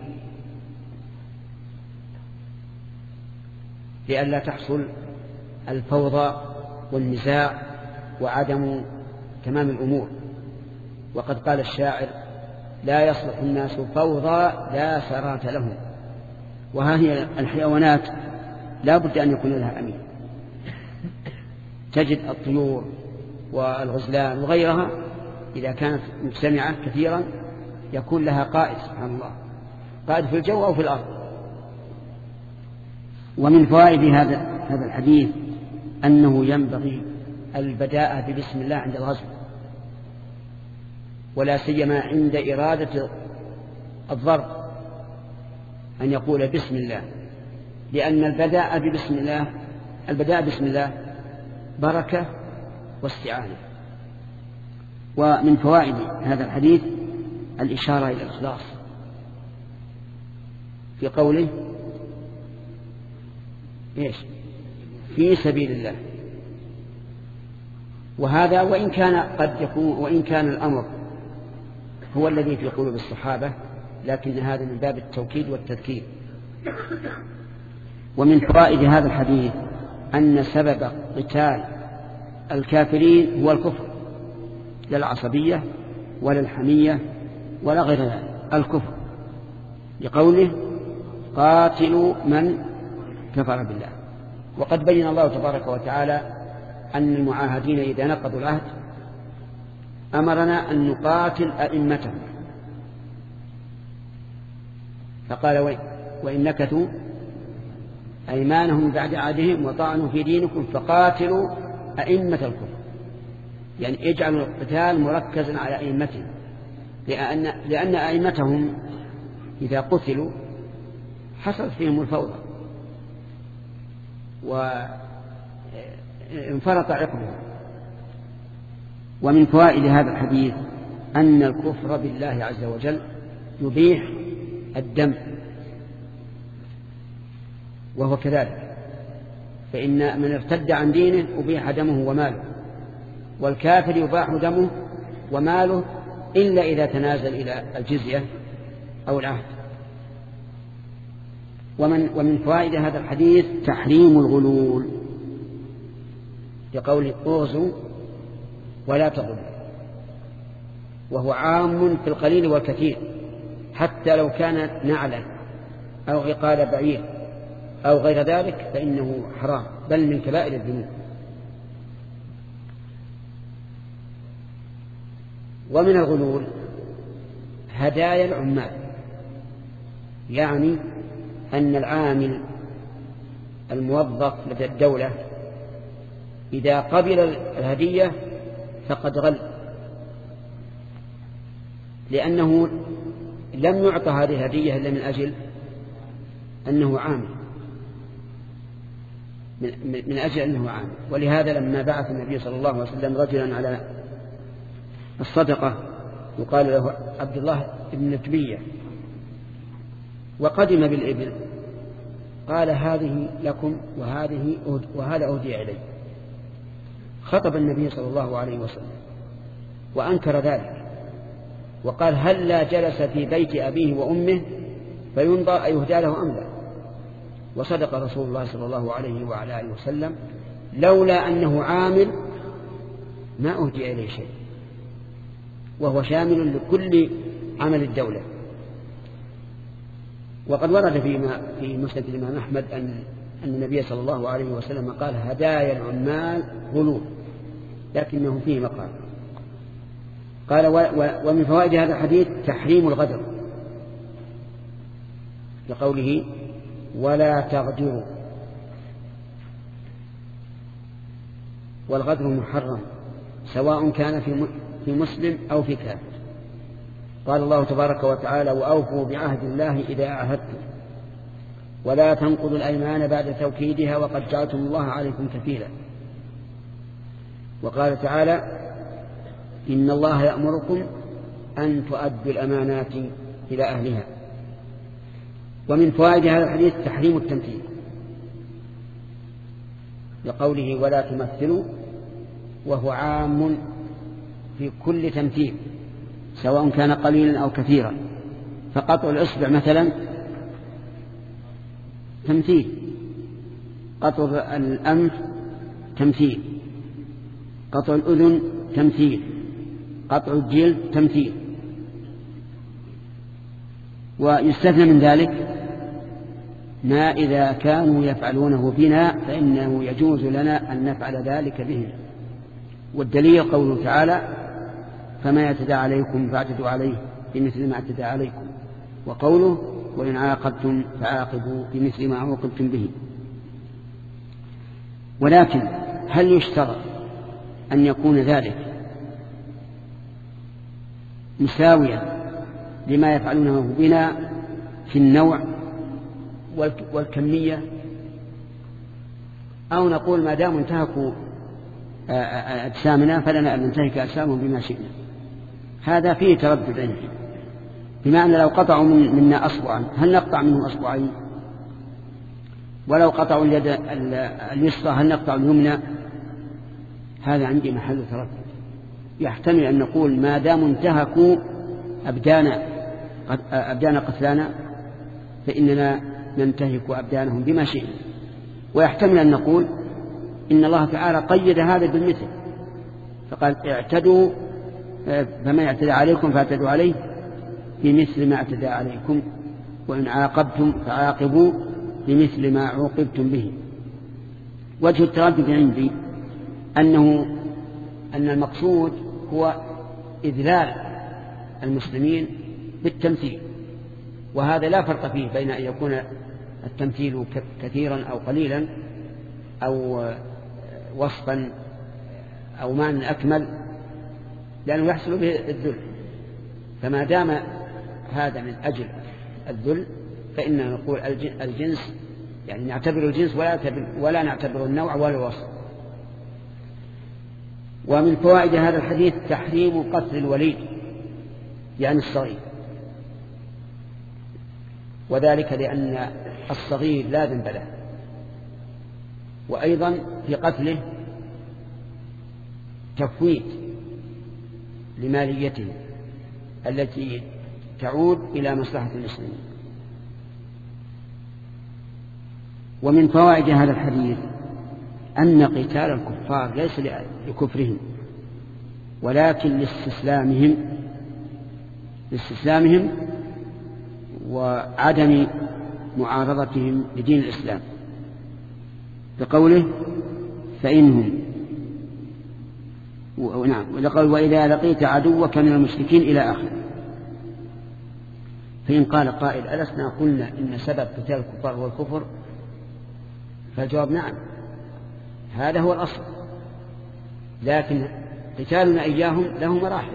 لئلا تحصل الفوضى والنزاع وعدم تمام الأمور. وقد قال الشاعر: لا يصلح الناس فوضى لا سرات لهم. وهذه الحيوانات لا بد أن يكون لها أمير. تجد الطيور والغزلان وغيرها إذا كانت مجتمعة كثيرا يكون لها قائد، سبحان الله، قائد في الجو أو في الأرض. ومن فوائد هذا الحديث أنه ينبغي البداءة ببسم الله عند الغزو، ولا سيما عند إرادة الضرب أن يقول بسم الله، لأن البداء بسم الله بركة واستعانة. ومن فوائد هذا الحديث الإشارة إلى الإخلاص في قوله في سبيل الله. وهذا وإن كان الأمر هو الذي في قلوب الصحابة، لكن هذا من باب التوكيد والتذكير. ومن فوائد هذا الحديث أن سبب قتال الكافرين هو الكفر، لا العصبية ولا الحمية ولا غير ذلك، الكفر، لقوله قاتلوا من كفر بالله. وقد بين الله تبارك وتعالى أن المعاهدين إذا نقضوا العهد أمرنا أن نقاتل أئمتهم، فقال وإن نكثوا أيمانهم بعد عهدهم وطعنوا في دينكم فقاتلوا أئمة الكفر، يعني اجعلوا القتال مركزا على أئمتهم، لأن أئمتهم إذا قتلوا حصلت فيهم الفوضى وانفرط عقبهم. ومن فوائد هذا الحديث أن الكفر بالله عز وجل يبيح الدم، وهو كذلك، فإن من ارتد عن دينه أبيح دمه وماله، والكافر يباح دمه وماله إلا إذا تنازل إلى الجزية أو العهد. ومن فوائد هذا الحديث تحريم الغلول، لقول اغزوا ولا تغلوا، وهو عام في القليل والكثير، حتى لو كان نعلا أو عقال بعير أو غير ذلك فإنه حرام، بل من كبائر الذنوب. ومن الغلول هدايا العمال، يعني أن العامل الموظف لدى الدولة إذا قبل الهدية فقد غل، لأنه لم يعطى هذه الهدية إلا من أجل أنه عامل، من أجل أنه عامل. ولهذا لما بعث النبي صلى الله عليه وسلم رجلا على الصدقة يقال له عبد الله بن نتبية، وقدم بالإبل، قال هذه لكم وهذا أهدي إلي. خطب النبي صلى الله عليه وسلم وأنكر ذلك، وقال هل لا جلس في بيت أبيه وأمه فينظر أيهدى له أم لا. وصدق رسول الله صلى الله عليه وعلى آله وسلم، لولا أنه عامل ما أهدي إليه شيء، وهو شامل لكل عمل الدولة. وقد ورد في مسند الإمام أحمد أن النبي صلى الله عليه وسلم قال هدايا العمال غلول، لكنه فيه مقال. قال ومن فوائد هذا الحديث تحريم الغدر، لقوله ولا تغدروا، والغدر محرم سواء كان في مسلم أو في كافر. قال الله تبارك وتعالى: وأوفوا بعهد الله إذا عاهدتم ولا تنقضوا الأيمان بعد توكيدها وقد جعلتم الله عليكم كفيلا. وقال تعالى: إن الله يأمركم أن تؤدوا الأمانات إلى أهلها. ومن فوائد هذا الحديث تحريم التمثيل لقوله: ولا تمثلوا، وهو عام في كل تمثيل سواء كان قليلا أو كثيرا. فقطع الإصبع مثلا تمثيل، قطع الأنف تمثيل، قطع الأذن تمثيل، قطع الجلد تمثيل. ويستثنى من ذلك ما إذا كانوا يفعلونه بنا فإنه يجوز لنا أن نفعل ذلك بهم. والدليل قوله تعالى: فما يعتدى عليكم فاعتدوا عليه بمثل ما اعتدى عليكم، وقوله: وإن عاقبتم فعاقبوا بمثل ما عوقبتم به. ولكن هل يشترط أن يكون ذلك مساويا لما يفعلونه بنا في النوع والكمية، أو نقول ما دام انتهكوا أجسامنا فلنا أن ننتهك أجسامهم بما شئنا؟ هذا فيه تردد عندي، بمعنى لو قطعوا منا أصبعا هل نقطع منهم أصبعين؟ ولو قطعوا اليد اليسرى هل نقطع اليمنى؟ هذا عندي محل تردد. يحتمل أن نقول ما دام انتهكوا أبدان قتلانا فإننا ننتهك أبدانهم بما شئنا. ويحتمل أن نقول إن الله تعالى قيد هذا بالمثل، فقال: اعتدوا فما يعتدى عليكم فاعتدوا عليه بمثل ما اعتدى عليكم، وإن عاقبتم فعاقبوا بمثل ما عوقبتم به. وجه التردد عندي أن المقصود هو إذلال المسلمين بالتمثيل، وهذا لا فرق فيه بين أن يكون التمثيل كثيرا أو قليلا أو وصفا أو معنى أكمل، لأنه يحصل به الذل. فما دام هذا من أجل الذل فإننا نقول الجنس، يعني نعتبر الجنس ولا نعتبر النوع ولا الوصف. ومن فوائد هذا الحديث تحريم قتل الوليد يعني الصغير، وذلك لأن الصغير لا ذنب له، وأيضا في قتله تفويت لماليته التي تعود إلى مصلحة المسلمين. ومن فوائد هذا الحديث أن قتال الكفار ليس لكفرهم ولكن لاستسلامهم وعدم معارضتهم لدين الإسلام، بقوله: فإنهم وإذا لقيت عدوك من المشركين إلى آخر. فإن قال قائل: ألسنا قلنا إن سبب قتال الكفار هو الكفر؟ فالجواب: نعم، هذا هو الأصل، لكن قتالنا إياهم له مراحل.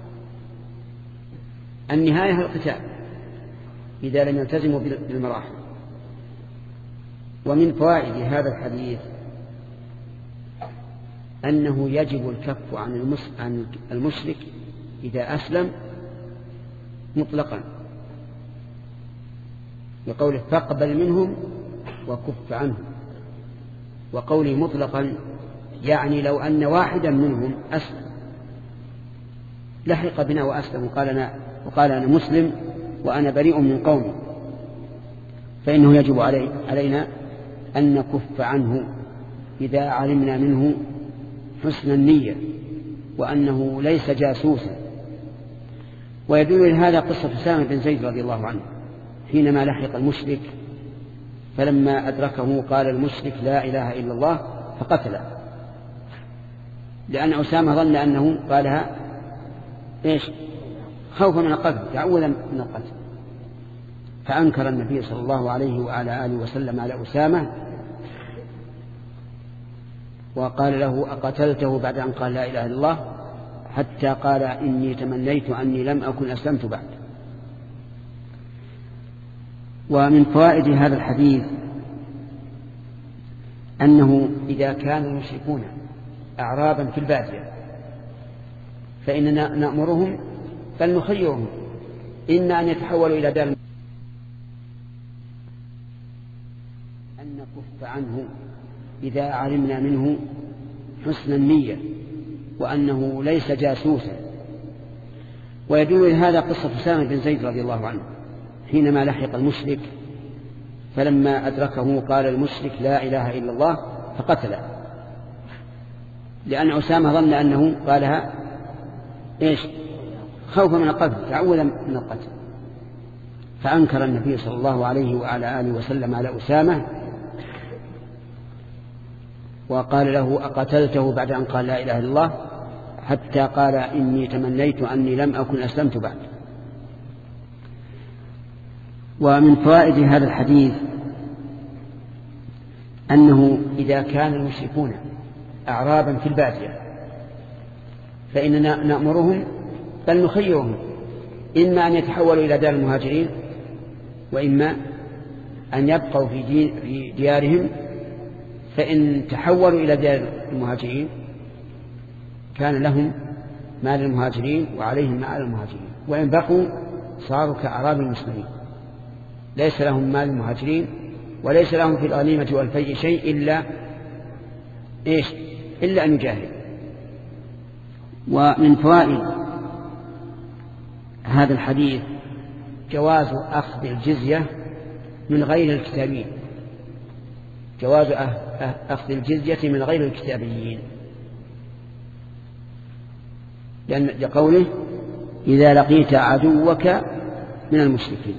النهاية القتال إذا لم يلتزموا بالمراحل. ومن فوائد هذا الحديث أنه يجب الكف عن المشرك إذا أسلم مطلقا، بقوله: فاقبل منهم وكف عنهم. وقوله مطلقا يعني لو أن واحدا منهم أسلم لحق بنا وأسلم وقال أنا مسلم وأنا بريء من قومي، فإنه يجب علينا أن نكف عنه إذا علمنا منه حسن النية وأنه ليس جاسوسا. ويدل لهذا قصة أسامة بن زيد رضي الله عنه حينما لحق المشرك، فلما أدركه قال المشرك: لا إله إلا الله، فقتله، لأن أسامة ظن أنه قالها خوفا من القتل، تعوذا من القتل. فأنكر النبي صلى الله عليه وعلى آله وسلم على أسامة وقال له: أقتلته بعد أن قال لا إله إلا الله؟ حتى قال إني تمنيت أني لم أكن أسلمت بعد. ومن فوائد هذا الحديث أنه إذا كان المشركون أعرابا في البادية فإننا نأمرهم بل نخيرهم إما أن يتحولوا إلى دار أن نكف عنه إذا علمنا منه حسن النية وأنه ليس جاسوسا. ويدل لهذا قصة أسامة بن زيد رضي الله عنه حينما لحق المشرك فلما أدركه قال المشرك لا إله إلا الله فقتله، لأن أسامة ظن أنه قالها خوفا من القتل، تعوذا من القتل. فأنكر النبي صلى الله عليه وعلى آله وسلم على أسامة وقال له أقتلته بعد أن قال لا إله إلا الله، حتى قال إني تمنيت أني لم أكن أسلمت بعد. ومن فوائد هذا الحديث أنه إذا كان المشركون أعرابا في البادية فإننا نأمرهم بل نخيرهم إما أن يتحولوا إلى دار المهاجرين وإما أن يبقوا في ديارهم. فإن تحولوا إلى ديار المهاجرين كان لهم مال المهاجرين وعليهم مال المهاجرين، وإن بقوا صاروا كأعراب المسلمين ليس لهم مال المهاجرين وليس لهم في الغنيمة والفيء شيء إلا أن يجاهد. ومن فوائد هذا الحديث جواز أخذ الجزية من غير الكتابيين، جواز أخذ الجزية من غير الكتابيين، لقوله إذا لقيت عدوك من المشركين،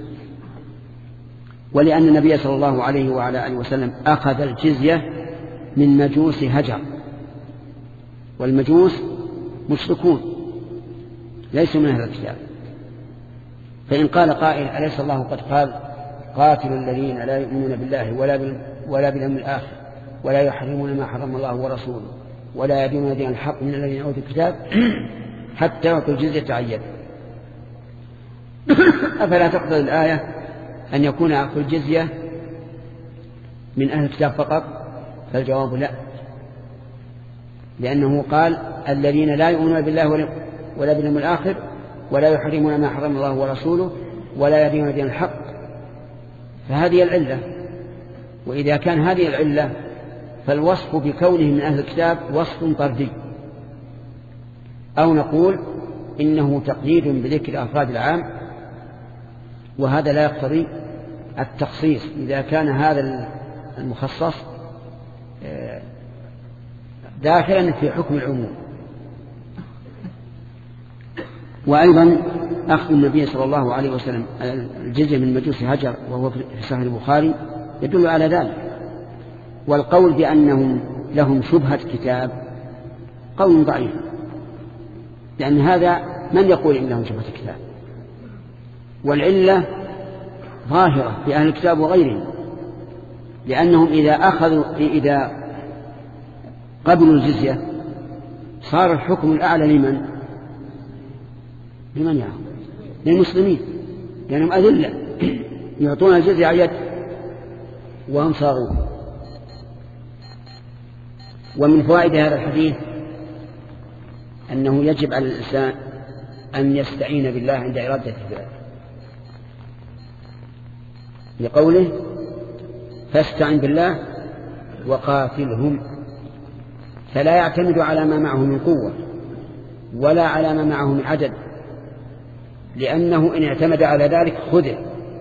ولأن النبي صلى الله عليه وعلى آله وسلم أخذ الجزية من مجوس هجر، والمجوس مشركون ليسوا من أهل الكتاب. فإن قال قائل أليس الله قد قال قاتلوا الذين لا يؤمنون بالله ولا باليوم الآخر ولا يحرمون ما حرم الله ورسوله ولا يدينون دين الحق من الذين أوتوا الكتاب حتى يعطوا الجزية عن يد. أفلا تقتضي الآية أن يكون أخذ الجزية من أهل الكتاب فقط؟ فالجواب لا، لأنه قال الذين لا يؤمنون بالله ولا باليوم الآخر ولا يحرمون ما حرم الله ورسوله ولا يدينون دين الحق، فهذه العلة. وإذا كان هذه العلة فالوصف بكونه من أهل الكتاب وصف طردي، أو نقول إنه تقييد بذكر أفراد العام، وهذا لا يقتضي التخصيص إذا كان هذا المخصص داخلا في حكم العموم. وأيضا أخذ النبي صلى الله عليه وسلم الجزية من مجوس هجر وهو في صحيح البخاري يدل على ذلك. والقول بأنهم لهم شبهة كتاب قول ضعيف، لأن هذا من يقول إن لهم شبهة كتاب، والعلة ظاهرة في أهل الكتاب وغيرهم، لأنهم إذا قبلوا الجزية صار الحكم الأعلى لمن يأخذ؟ للمسلمين، لأنهم أذلة يعطون الجزية عن يد وهم صاغون. ومن فوائد هذا الحديث أنه يجب على الإنسان أن يستعين بالله عند إرادة الفعل، لقوله فاستعن بالله وقاتلهم، فلا يعتمد على ما معه من قوة ولا على ما معه من عدد، لأنه إن اعتمد على ذلك خذل.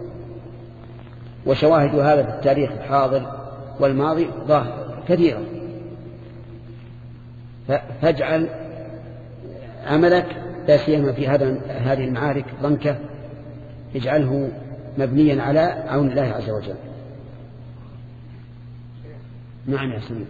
وشواهد هذا في التاريخ الحاضر والماضي ظاهرة كثيرة. فاجعل عملك لا سيما في هذه المعارك ضنكة اجعله مبنيا على عون الله عز وجل. نعم يا سليم.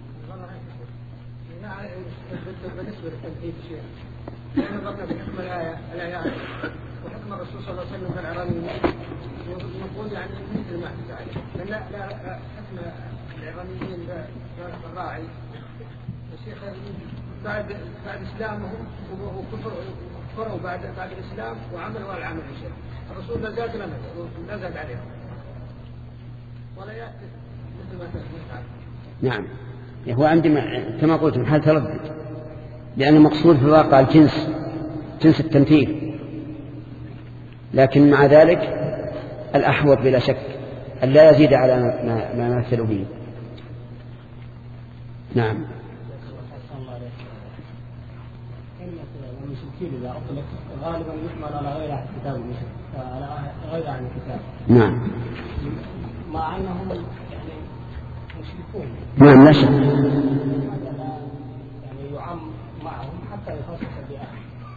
بالنسبة للتنفيذ شيء لأن نظرنا بحكم الآيات وحكم الرسول صلى الله عليه وسلم العرانيين نقول يعني مثل ما حدث عليه، لا حكم العرانيين الراعي الشيخ بعد إسلامهم وكفروا بعد الإسلام وعملوا على العمل الشيء الرسول لا زاد عليهم ولا يأتي مثل ما تفعل. نعم هو عندما كما قلت من حال تردد لأن المقصود في الواقع جنس التمثيل، لكن مع ذلك الأحوط بلا شك أن لا يزيد على ما مثلوا به. نعم. غالبا يحمل على غير عن الكتاب على غير عن الكتاب. نعم. مع أنهم يعني مشركون. نعم لا شك. يعني يعم معهم حتى يخصص بها.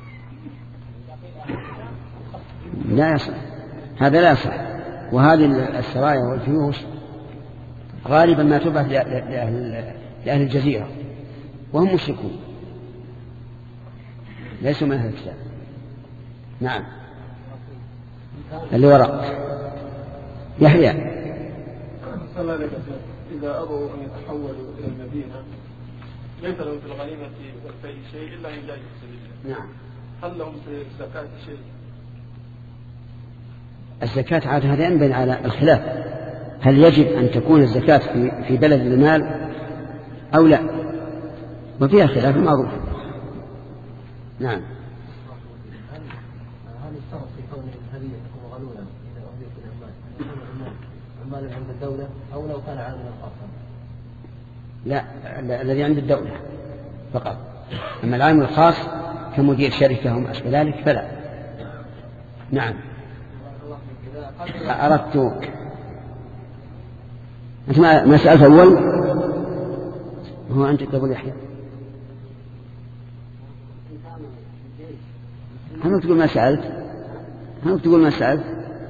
لا يصح، هذا لا يصح. وهذه السرايا والجيوش غالبا ما تبعث لأهل الجزيرة وهم مشركون ليسوا من أهل الكتاب. نعم. اللي وراء يحيى إذا أبوا أن يتحولوا إلى المدينة ليس لهم في الغنيمة والفيء شيء إلا إن جاءوا سبيلا. نعم. هل لهم في الزكاة شيء؟ الزكاة عاد هذا ينبني على الخلاف، هل يجب أن تكون الزكاة في بلد المال أو لا، وفيها خلاف معروف. نعم. هل يشترط في كون الهدية تكون غلولا إذا أهديت العمال يكون عمال عند الدولة أو لو كان عاملا خاصا؟ لا، الذي عند الدولة فقط، أما العامل الخاص كمدير شركة وما أشبه ذلك فلا. نعم. أردت أنت ما سألت أول هو أنت قبل يحيى هم تقول ما سألت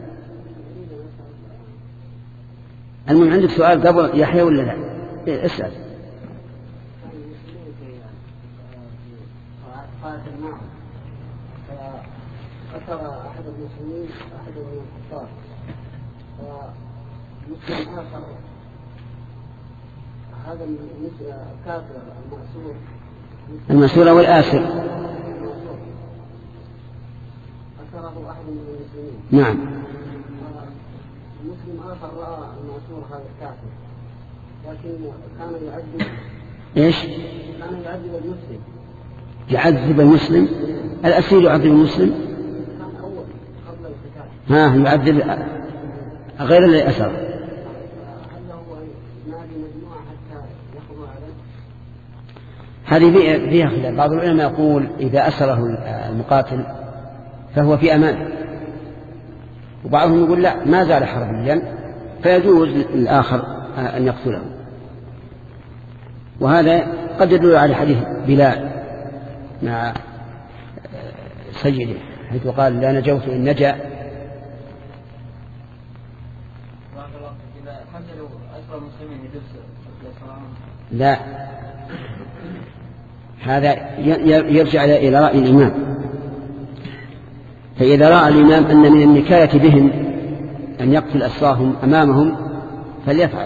المهم عندك سؤال قبل يحيى ولا لا؟ اسأل. أثر أحد المسلمين أحد من الكفار ومسلم آخر هذا مثل الكافر المأسور أو الآسر أثره أحد من المسلمين. نعم. مسلم آخر رأى المأسور هذا الكافر لكن كان يعذب إيش؟ كان يعذب المسلم. يعذب المسلم؟ الأسير يعذب المسلم؟ ها يعذب غير اللي أسر. هذه فيها خلاف. بعض العلماء يقول إذا أسره المقاتل فهو في أمان، وبعضهم يقول لا ما زال حربيا فيجوز للآخر أن يقتله. وهذا قد يدل على حديث بلال مع سيده حيث قال لا نجوت إن نجا. لا، هذا يرجع إلى رأي الإمام. فإذا رأى الإمام أن من النكاية بهم أن يقتل أسراهم أمامهم فليفعل،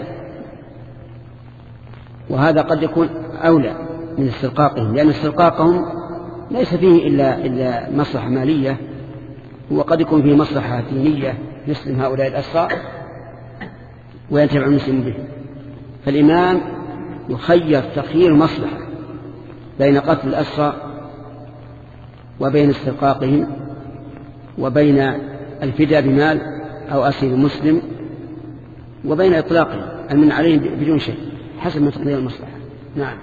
وهذا قد يكون أولى من استرقاقهم، لأن استرقاقهم ليس فيه إلا مصلحة مالية، وقد يكون فيه مصلحة دينية يسلم هؤلاء الأسرى وينتفع المسلم به. فالإمام يخير تخيير مصلحة بين قتل الأسرى وبين استرقاقهم وبين الفداء بمال أو أسير مسلم وبين إطلاقهم المن عليهم بدون شيء حسب ما تقضي المصلحة. نعم.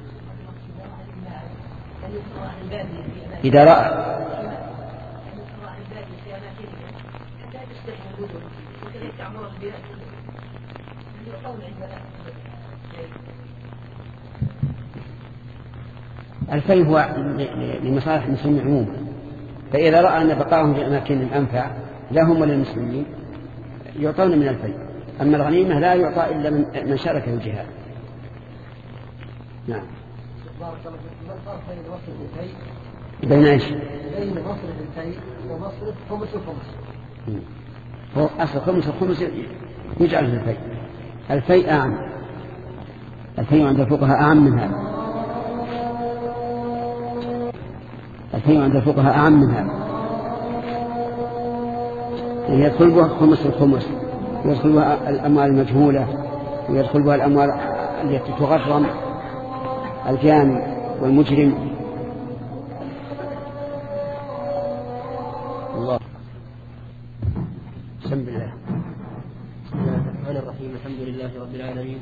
إذا رأى الفيء هو لمصالح المسلمين عموما، فإذا رأى أن بقاهم في أماكنهم أنفع لهم وللمسلمين يعطون من الفيء. أما الغنيمة لا يعطى إلا من شارك في الجهاد. نعم. بين ايش؟ بين مصرف الفيء ومصرف خمس الخمس. هو أصل خمس الخمس يجعل في الفيء. الفيء أعم، الفيء عند الفقهاء أعم من هذا. التحريم عند الفقهاء أعم من هذا. يدخل بها خمس الخمس، ويدخل بها الأموال المجهولة، ويدخل بها الأموال التي تغرم الجاني والمجرم. الله. بسم الله. بسم الله الرحمن الرحيم. الحمد لله رب العالمين،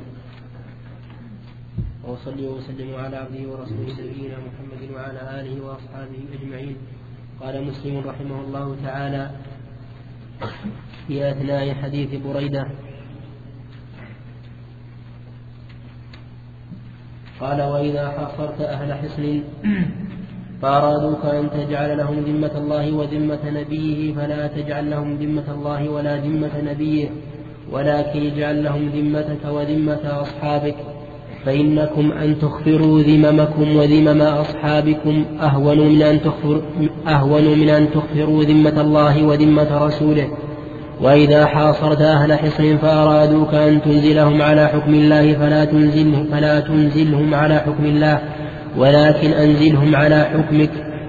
وصلي وسلم على عبده ورسوله نبينا محمد وعلى آله وأصحابه أجمعين. قال مسلم رحمه الله تعالى في أثناء حديث بريدة قال: وإذا حاصرت أهل حصن فأرادوك أن تجعل لهم ذمة الله وذمة نبيه فلا تجعل لهم ذمة الله ولا ذمة نبيه، ولكن اجعل لهم ذمتك وذمة أصحابك، فإنكم أن تخفروا ذممكم وذمم أصحابكم أهون من أن تخفروا ذمة الله وذمة رسوله. وإذا حاصرت أهل حصن فأرادوك أن تنزلهم على حكم الله فلا تنزلهم على حكم الله، ولكن أنزلهم على حكمك،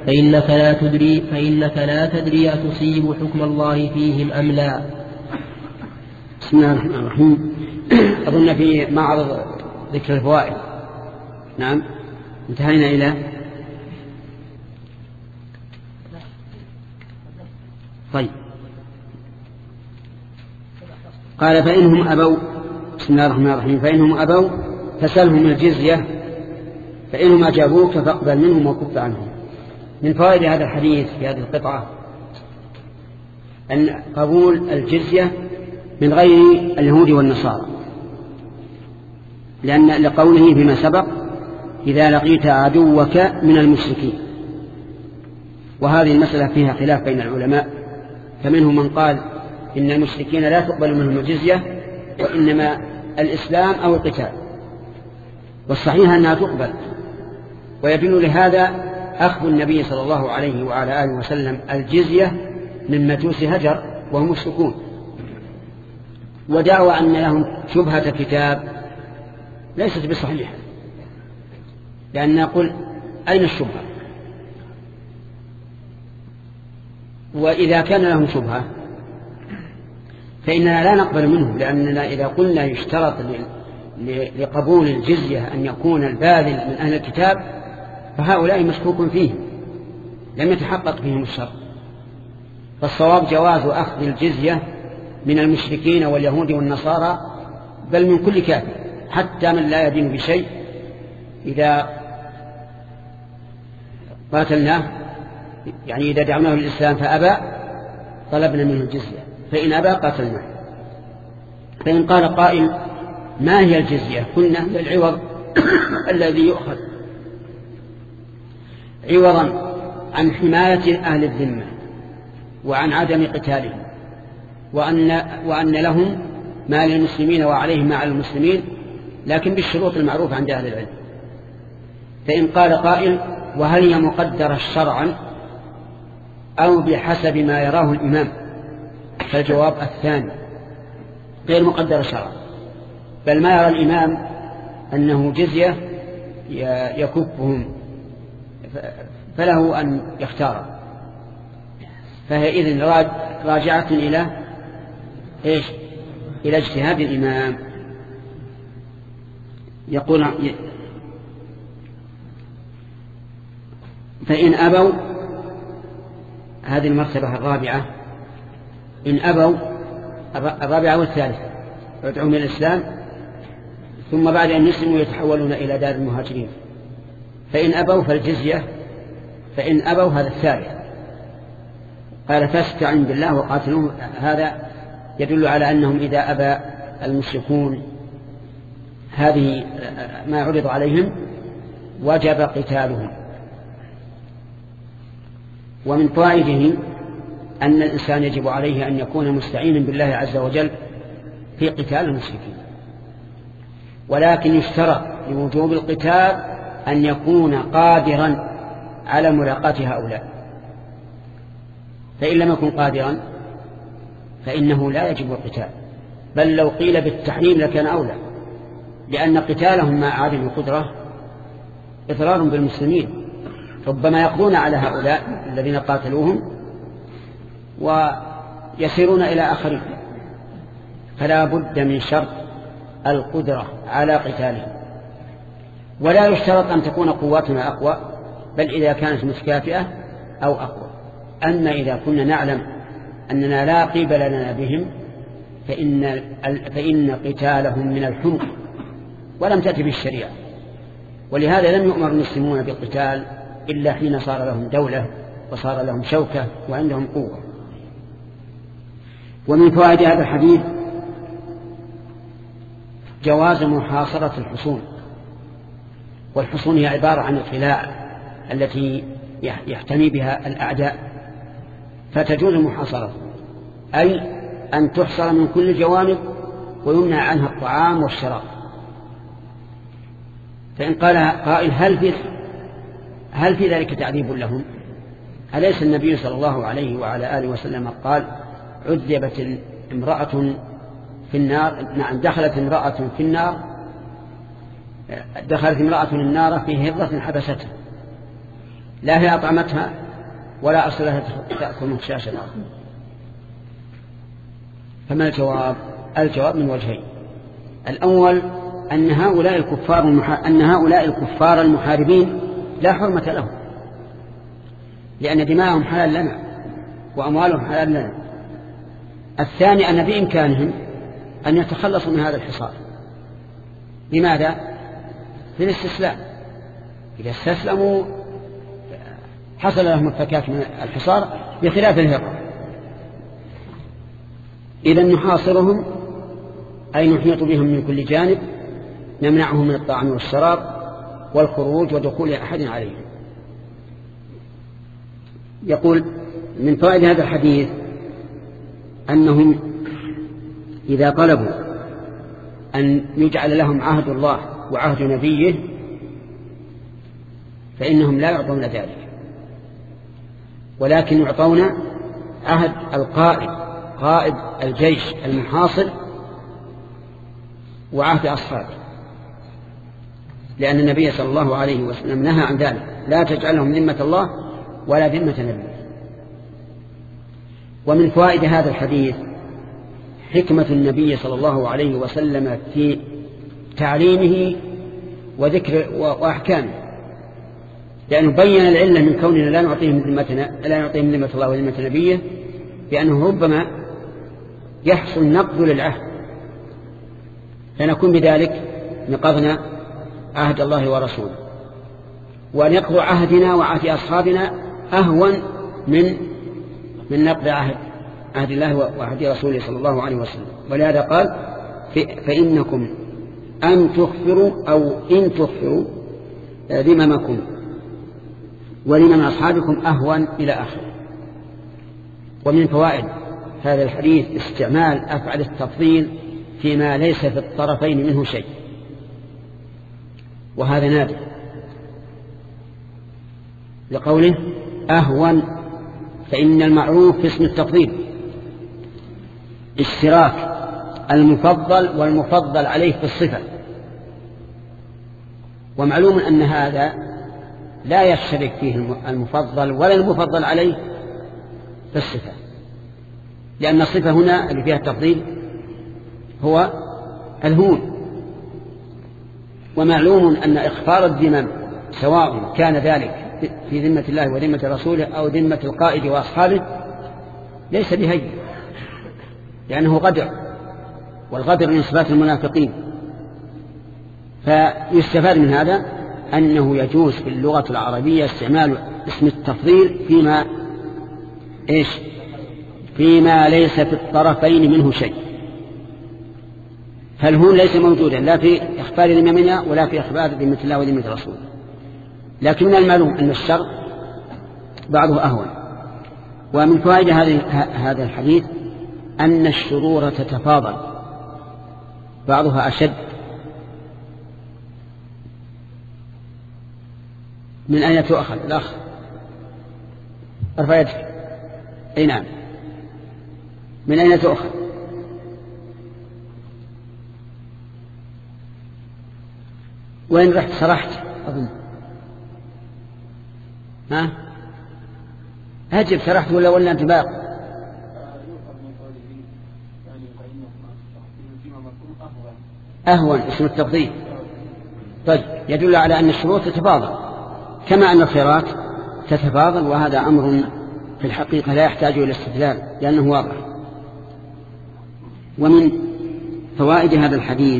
فإنك لا تدري أتصيب حكم الله فيهم أم لا. بسم الله الرحمن الرحيم. أظن في معرض ذكر الفوائد. نعم، انتهينا إلى طيب. قال: فإنهم أبوا. بسم الله الرحمن الرحيم. فإنهم أبوا فسلهم الجزية، فإنهم أجابوك فاقبل منهم وكف عنهم. من فوائد هذا الحديث في هذه القطعة أن قبول الجزية من غير اليهود والنصارى، لقوله فيما سبق: إذا لقيت عدوك من المشركين. وهذه المسألة فيها خلاف بين العلماء، فمنهم من قال إن المشركين لا تقبل منهم الجزية، وإنما الإسلام أو القتال، والصحيح أنها تقبل. ويدل لهذا أخذ النبي صلى الله عليه وعلى آله وسلم الجزية من مجوس هجر وهم مشركون، ودعوى أن لهم شبهة كتاب ليست بصحيحة، لأن نقول أين الشبهة؟ وإذا كان لهم شبهة فإننا لا نقبل منه، لأننا إذا قلنا يشترط لقبول الجزية أن يكون الباذل من أهل الكتاب فهؤلاء مشكوك فيهم، لم يتحقق فيهم الشرط. فالصواب جواز أخذ الجزية من المشركين واليهود والنصارى، بل من كل كافر، حتى من لا يدين بشيء. إذا قاتلناه، يعني إذا دعوناه للإسلام فأبى طلبنا منه الجزية، فإن أبى قاتلناه. فإن قال قائل: ما هي الجزية؟ قلنا هي العوض الذي يؤخذ عوضا عن حماية أهل الذمة وعن عدم قتالهم، وأن لهم ما للمسلمين وعليهم ما على المسلمين، لكن بالشروط المعروفة عند أهل العلم. فإن قال قائل: وهل هي مقدرة شرعا أو بحسب ما يراه الإمام؟ فالجواب الثاني، غير مقدرة شرعا، بل ما يرى الإمام أنه جزية يكفهم فله أن يختار. فهي إذن راجعة إلى إيش؟ إلى اجتهاد الإمام. يقول: فإن أبوا، هذه المرتبة الرابعة، إن أبوا الرابعة والثالثة يدعون إلى الإسلام، ثم بعد أن يسلموا يتحولون إلى دار المهاجرين. فإن أبوا فالجزية، فإن أبوا هذا الثالث. قال: فاستعن بالله وقاتلوهم. هذا يدل على أنهم إذا أبى المشركون هذه ما عرض عليهم وجب قتالهم. ومن فوائده أن الإنسان يجب عليه أن يكون مستعينا بالله عز وجل في قتال المشركين، ولكن يشترط لوجوب القتال أن يكون قادرا على ملاقاة هؤلاء، فإن لم يكن قادرا فإنه لا يجب القتال، بل لو قيل بالتحريم لكان أولى، لأن قتالهم مع عدم القدرة إضرار بالمسلمين، ربما يقضون على هؤلاء الذين قاتلوهم ويسيرون إلى آخرين، فلا بد من شرط القدرة على قتالهم، ولا يشترط أن تكون قواتنا أقوى، بل إذا كانت متكافئة أو أقوى. أما إذا كنا نعلم أننا لا قبل لنا بهم فإن قتالهم من الحمق ولم تأتي بالشريعة، ولهذا لم يؤمر المسلمون بالقتال إلا حين صار لهم دولة وصار لهم شوكة وعندهم قوة. ومن فوائد هذا الحديث جواز محاصرة الحصون، والحصون هي عبارة عن القلاع التي يحتمي بها الأعداء، فتجوز محاصرة، أي أن تحصر من كل الجوانب ويمنع عنها الطعام والشراب. فإن قال قائل هل في ذلك تعذيب لهم؟ أليس النبي صلى الله عليه وعلى آله وسلم قال عذبت امرأة في النار، نعم دخلت امرأة النار في هرة حبستها، لا هي أطعمتها ولا أرسلها تأكل من خشاش الأرض. فما الجواب؟ الجواب من وجهين: الأول أن هؤلاء الكفار المحاربين لا حرمة لهم، لأن دماءهم حلال لنا وأموالهم حلال لنا. الثاني أن بإمكانهم أن يتخلصوا من هذا الحصار. لماذا؟ للاستسلام، إذا استسلموا حصل لهم الفكاك من الحصار بخلاف الهرة. إذا نحاصرهم أي نحيط بهم من كل جانب، نمنعهم من الطعام والشراب والخروج ودخول أحد عليهم. يقول من فوائد هذا الحديث أنهم إذا طلبوا أن يجعل لهم عهد الله وعهد نبيه فإنهم لا يعطون ذلك، ولكن يعطون عهد قائد الجيش المحاصر وعهد أصحابه، لأن النبي صلى الله عليه وسلم نهى عن ذلك: لا تجعلهم ذمة الله ولا ذمة نبيه. ومن فوائد هذا الحديث حكمة النبي صلى الله عليه وسلم في تعليمه وذكر وأحكامه، لأنه بين العلة من كوننا لا نعطيهم ذمة الله وذمة نبيه، بأنه ربما يحصل نقض للعهد، فنكون بذلك نقضنا عهد الله ورسوله، وأن يقضوا عهدنا وعهد أصحابنا أهون من نقض عهد الله وعهد رسوله صلى الله عليه وسلم. ولهذا قال: فإنكم إن تغفروا ذممكم ولمن أصحابكم أهون إلى آخره. ومن فوائد هذا الحديث استعمال أفعال التفضيل فيما ليس في الطرفين منه شيء، وهذا نادر، لقوله أهون، فإن المعروف في اسم التفضيل اشتراك المفضل والمفضل عليه في الصفة، ومعلوم أن هذا لا يشترك فيه المفضل ولا المفضل عليه في الصفة، لأن الصفة هنا اللي فيها التفضيل هو الهون. ومعلوم أن إخفار الذمم سواء كان ذلك في ذمة الله وذمة رسوله أو ذمة القائد وأصحابه ليس بهين، لأنه غدر، والغدر من صفات المنافقين. فيستفاد من هذا أنه يجوز في اللغة العربية استعمال اسم التفضيل فيما ليس في الطرفين منه شيء. فالهون ليس موجودا لا في إخبار ذممنا ولا في إخبار ذمة الله وذمة رسوله، لكن من المعلوم أن الشر بعضه أهون. ومن فوائد هذا الحديث أن الشرور تتفاضل، بعضها أشد. من أين تؤخذ الأخ؟ ارفع يدك. أي نعم، من أين تؤخذ؟ وين رحت؟ سرحت أظن. ها أجب شرحت ولا أنت باق؟ أهون اسم التفضيل. طيب يدل على أن الشروط تتفاضل كما أن الخيرات تتفاضل، وهذا أمر في الحقيقة لا يحتاج إلى استدلال لأنه واضح. ومن فوائد هذا الحديث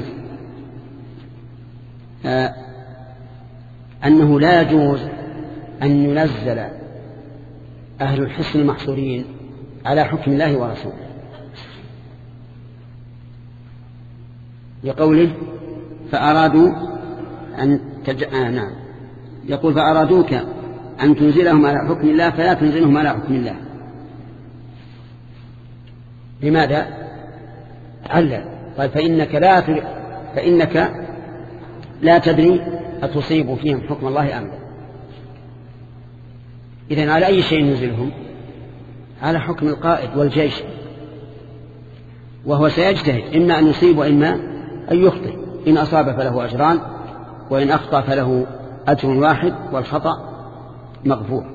أنه لا يجوز أن ينزل أهل الحصن المحصورين على حكم الله ورسوله، لقوله فأرادوا أن نعم، يقول فأرادوك أن تنزلهم على حكم الله فلا تنزلهم على حكم الله. لماذا؟ علّل قال فإنك لا تدري أتصيب فيهم حكم الله أم لا. إذن على أي شيء ننزلهم؟ على حكم القائد والجيش، وهو سيجتهد إما أن يصيب وإما أن يخطئ، إن أصاب فله أجران وإن أخطأ فله أجر واحد والخطأ مغفور.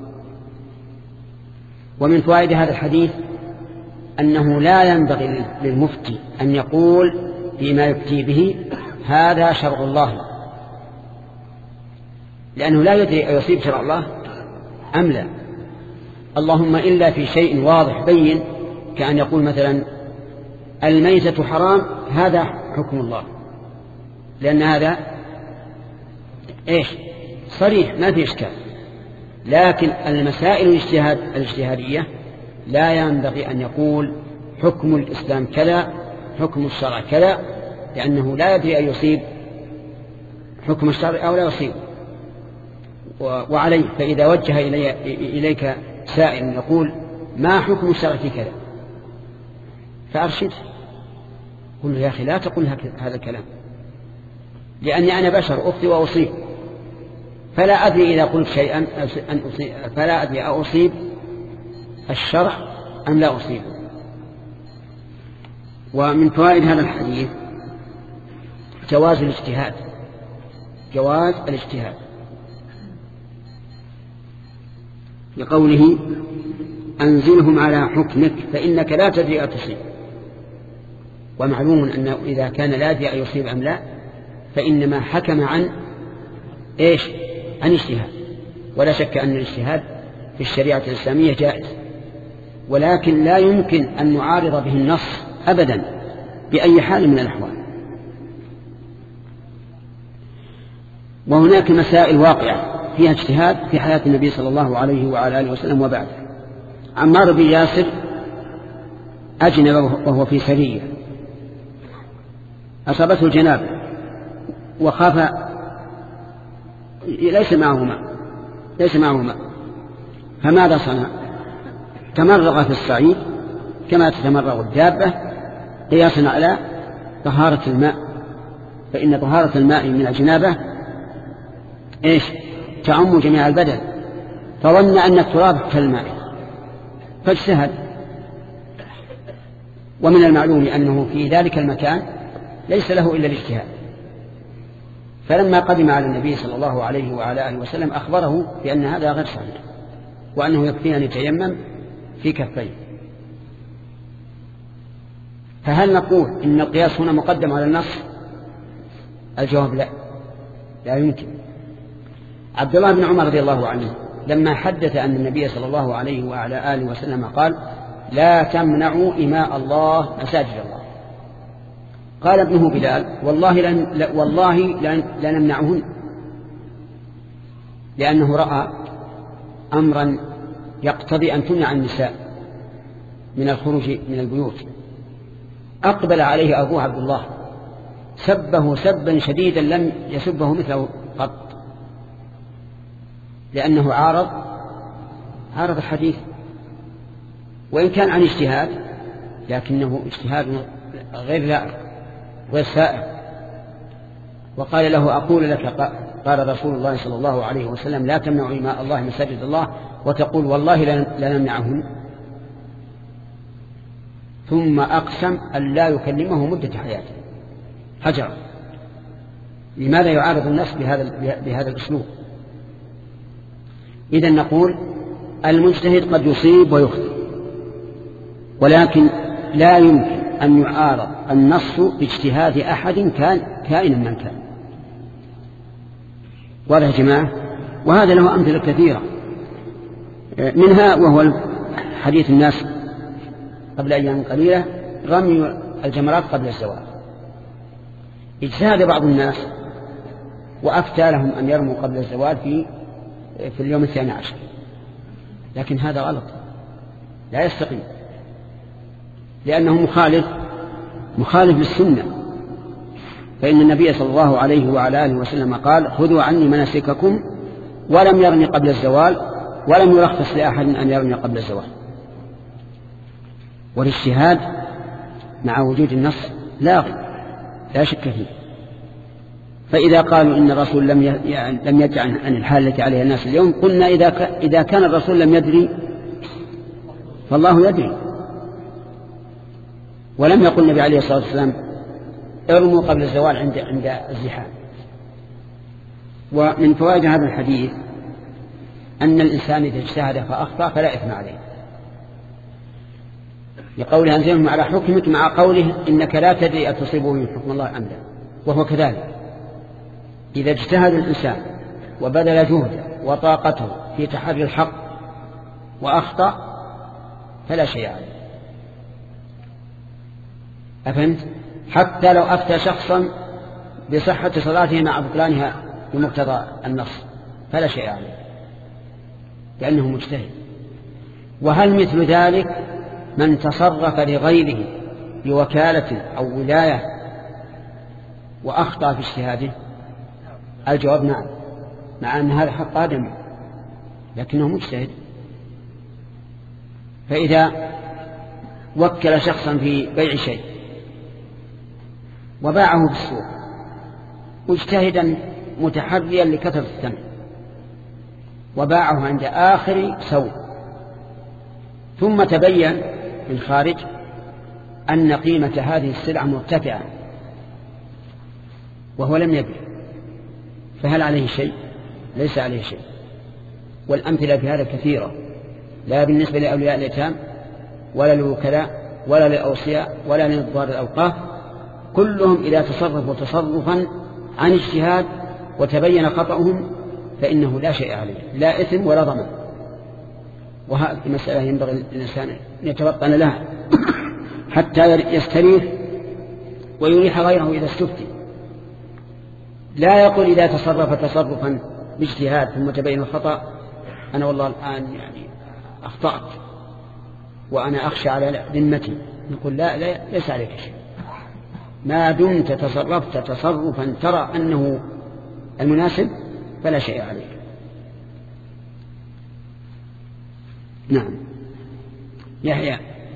ومن فوائد هذا الحديث أنه لا ينبغي للمفتي أن يقول فيما يفتي به هذا شرع الله، لأنه لا يدري أيصيب شرع الله أم لا، اللهم إلا في شيء واضح بين، كأن يقول مثلا الميتة حرام هذا حكم الله، لأن هذا صريح ما في إشكال. لكن المسائل الاجتهادية لا ينبغي أن يقول حكم الإسلام كذا حكم الشرع كذا، لأنه لا يدري أن يصيب حكم الشرع أو لا يصيب. وعليه فإذا وجه إليك سائل يقول ما حكم الشرع في كذا فأرشده، قل له يا أخي لا تقول هذا الكلام، لأني أنا بشر أخطئ وأصيب، فلا أدري إذا قلت شيئا فلا أدري أصيب الشرع أم لا أصيب. ومن فوائد هذا الحديث جواز الاجتهاد لقوله أنزلهم على حكمك فإنك لا تدري أتصيب. ومعلوم أنه إذا كان لا يدري أيصيب أم لا فإنما حكم عن اجتهاد، ولا شك أن الاجتهاد في الشريعة الإسلامية جائز، ولكن لا يمكن أن نعارض به النص أبدا بأي حال من الأحوال. وهناك مسائل واقعة فيها اجتهاد في حياة النبي صلى الله عليه وعلى آله وسلم وبعده. عمار بن ياسر أجنب وهو في سرية، أصابته الجنابة وخاف ليس معه ماء، فماذا صنع؟ تمرغ في الصعيد كما تتمرغ الدابة قياسا على طهارة الماء، فإن طهارة الماء من الجنابة تعم جميع البدن، فظن أن التراب كالماء فاجتهد. ومن المعلوم أنه في ذلك المكان ليس له إلا الاجتهاد، فلما قدم على النبي صلى الله عليه وعلى آله وسلم أخبره بأن هذا غير صحيح، وأنه يكفي أن يتيمم في كفيه. فهل نقول إن القياس هنا مقدم على النص؟ الجواب لا يمكن. عبد الله بن عمر رضي الله عنه لما حدث أن النبي صلى الله عليه وعلى آله وسلم قال لا تمنعوا إماء الله مساجد الله، قال ابنه بلال والله لا نمنعهن، لأنه رأى أمرا يقتضي أن تمنع النساء من الخروج من البيوت. أقبل عليه أبوه عبد الله سبه سبا شديدا لم يسبه مثله قط، لأنه عارض الحديث، وإن كان عن اجتهاد لكنه اجتهاد غير لائق غير سائر. وقال له أقول لك قال رسول الله صلى الله عليه وسلم لا تمنعوا إماء الله مساجد الله وتقول والله لا نمنعهن، ثم أقسم أن لا يكلمه مدة حياته هجر. لماذا يعارض النص بهذا الأسلوب؟ إذا نقول المجتهد قد يصيب ويخطئ، ولكن لا يمكن أن يعارض النص باجتهاد أحد كائنا من كان. واضح يا جماعة؟ وهذا له أمثلة كثيرة، منها وهو حديث الناس قبل أيام قليلة رمي الجمرات قبل الزوال. اجتهد بعض الناس وأفتى لهم أن يرموا قبل الزوال في اليوم 12، لكن هذا غلط لا يستقيم، لأنه مخالف للسنة. فإن النبي صلى الله عليه وعلى آله وسلم قال: خذوا عني مناسككم، ولم يرمي قبل الزوال، ولم يرخص لأحد أن يرمي قبل الزوال. والاجتهاد مع وجود النص لا شك فيه. فإذا قالوا إن الرسول لم يجعل عن الحال التي عليها الناس اليوم، قلنا إذا كان الرسول لم يدري فالله يدري. ولم يقل النبي عليه الصلاة والسلام ارموا قبل الزوال عند الزحام. ومن فوائد هذا الحديث أن الإنسان إذا اجتهد فأخطأ فلا إثم عليه، لقوله أنزلهم على حكمك، مع قوله إنك لا تدري أتصيبه من حكم الله أم لا. وهو كذلك، إذا اجتهد الإنسان وبذل جهده وطاقته في تحري الحق وأخطأ فلا شيء عليه. أفهمت؟ حتى لو أفتى شخصا بصحة صلاته مع بطلانها بمقتضى النص فلا شيء عليه، لأنه مجتهد. وهل مثل ذلك من تصرف لغيره بوكالة أو ولاية وأخطأ في اجتهاده؟ الجواب نعم، مع أن هذا حق آدم لكنه مجتهد. فإذا وكل شخصا في بيع شيء وباعه في السوق مجتهدا متحريا لكثرة الثمن، وباعه عند آخر سوق، ثم تبين من خارج أن قيمة هذه السلعة مرتفعة وهو لم يبيع، فهل عليه شيء؟ ليس عليه شيء. والأمثلة في هذا كثيرة، لا بالنسبة لأولياء اليتام ولا للوكلاء ولا للأوصياء ولا لنظار الأوقاف، كلهم إذا تصرفوا تصرفا عن اجتهاد وتبين خطأهم فإنه لا شيء عليه، لا إثم ولا ضمان. وهذه مسألة ينبغي الإنسان أن يتوطن لها حتى يستريح ويريح غيره إذا استفتي. لا يقول إذا تصرف تصرفا باجتهاد ثم تبين الخطأ أنا والله الآن أخطأت وأنا أخشى على ذمتي، نقول لا ليس عليك شيء، ما دمت تصرفت تصرفا ترى أنه المناسب فلا شيء عليك. نعم. يحيى.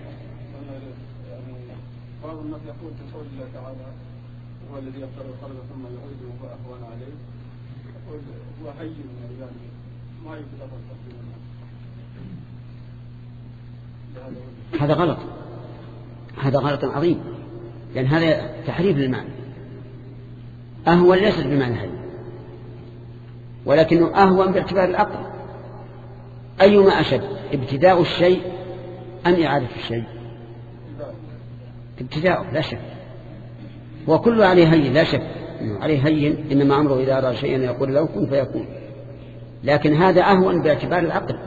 بعض الناس يقول في قول الله تعالى هو الذي يقدر القلب ثم يعيده فأهون عليه، يقول هو حي يعني ما يقدر هذا غلط، هذا غلط عظيم، لأن هذا تحريف للمعنى. أهون ليست بمعنى هذا، ولكنه أهون باعتبار العقل. أيما أشد، ابتداء الشيء أم إعادة الشيء؟ ابتداءه لا شك، وكل عليه هين لا شك عليه هين، إنما أمره إذا أراد شيئا يقول له كن فيكون، لكن هذا أهون باعتبار العقل.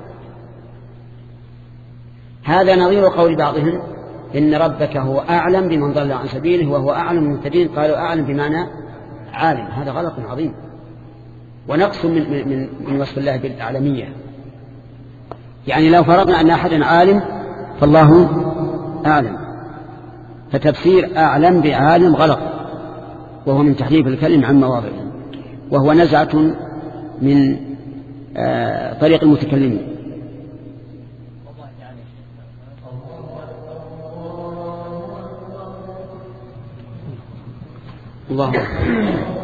هذا نظير قول بعضهم إن ربك هو أعلم بمن ضل عن سبيله وهو أعلم بالمهتدين، قالوا أعلم بمعنى عالم. هذا غلط عظيم ونقص من وصف الله بالأعلمية. يعني لو فرضنا أن أحدا عالم فالله أعلم، فتفسير أعلم بعالم غلط، وهو من تحريف الكلم عن مواضعه، وهو نزعة من طريق المتكلمين. الله أكبر.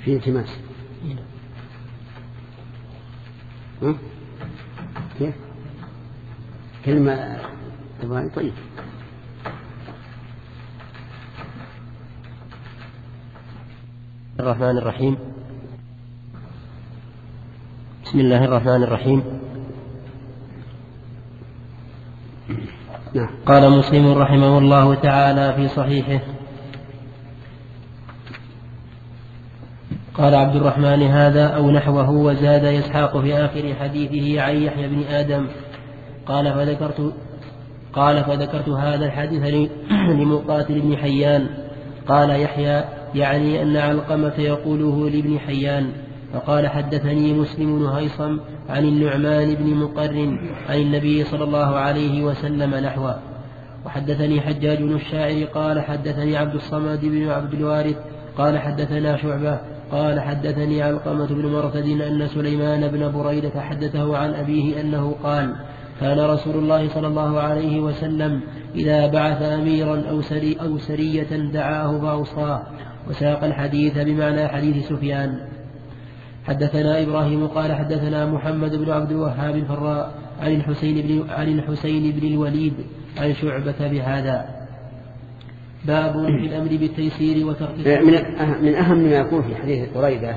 في التماس. كيف كلمة طيب. الرحمن الرحيم. بسم الله الرحمن الرحيم. قال مسلم رحمه الله تعالى في صحيحه: قال عبد الرحمن هذا أو نحوه، وزاد إسحاق في آخر حديثه عن يحيى بن آدم قال فذكرت هذا الحديث لمقاتل بن حيان. قال يحيى يعني أن علقمة يقوله لابن حيان. فقال حدثني مسلم بن هيصم عن النعمان بن مقرن عن النبي صلى الله عليه وسلم نحوه. وحدثني حجاج بن الشاعر قال حدثني عبد الصمد بن عبد الوارث قال حدثنا شعبة قال حدثني علقمة بن مرثد أن سليمان بن بريدة حدثه عن أبيه أنه قال: كان رسول الله صلى الله عليه وسلم إذا بعث أميرا أو سرية دعاه فأوصاه. وساق الحديث بمعنى حديث سفيان. حدثنا إبراهيم قال حدثنا محمد بن عبد الوهاب الفراء عن الحسين بن الوليد عن شعبة بهذا. باب في الأمر بالتيسير وترك من أهم ما يكون في حديث بريدة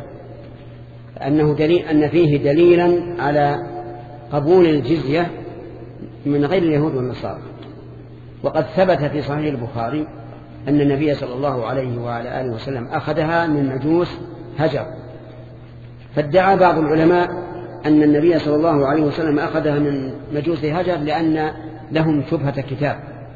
أن فيه دليلا على قبول الجزية من غير اليهود والنصارى. وقد ثبت في صحيح البخاري أن النبي صلى الله عليه وعلى آله وسلم أخذها من مجوس هجر. فادعى بعض العلماء أن النبي صلى الله عليه وسلم أخذها من مجوس هجر لأن لهم شبهة كتاب،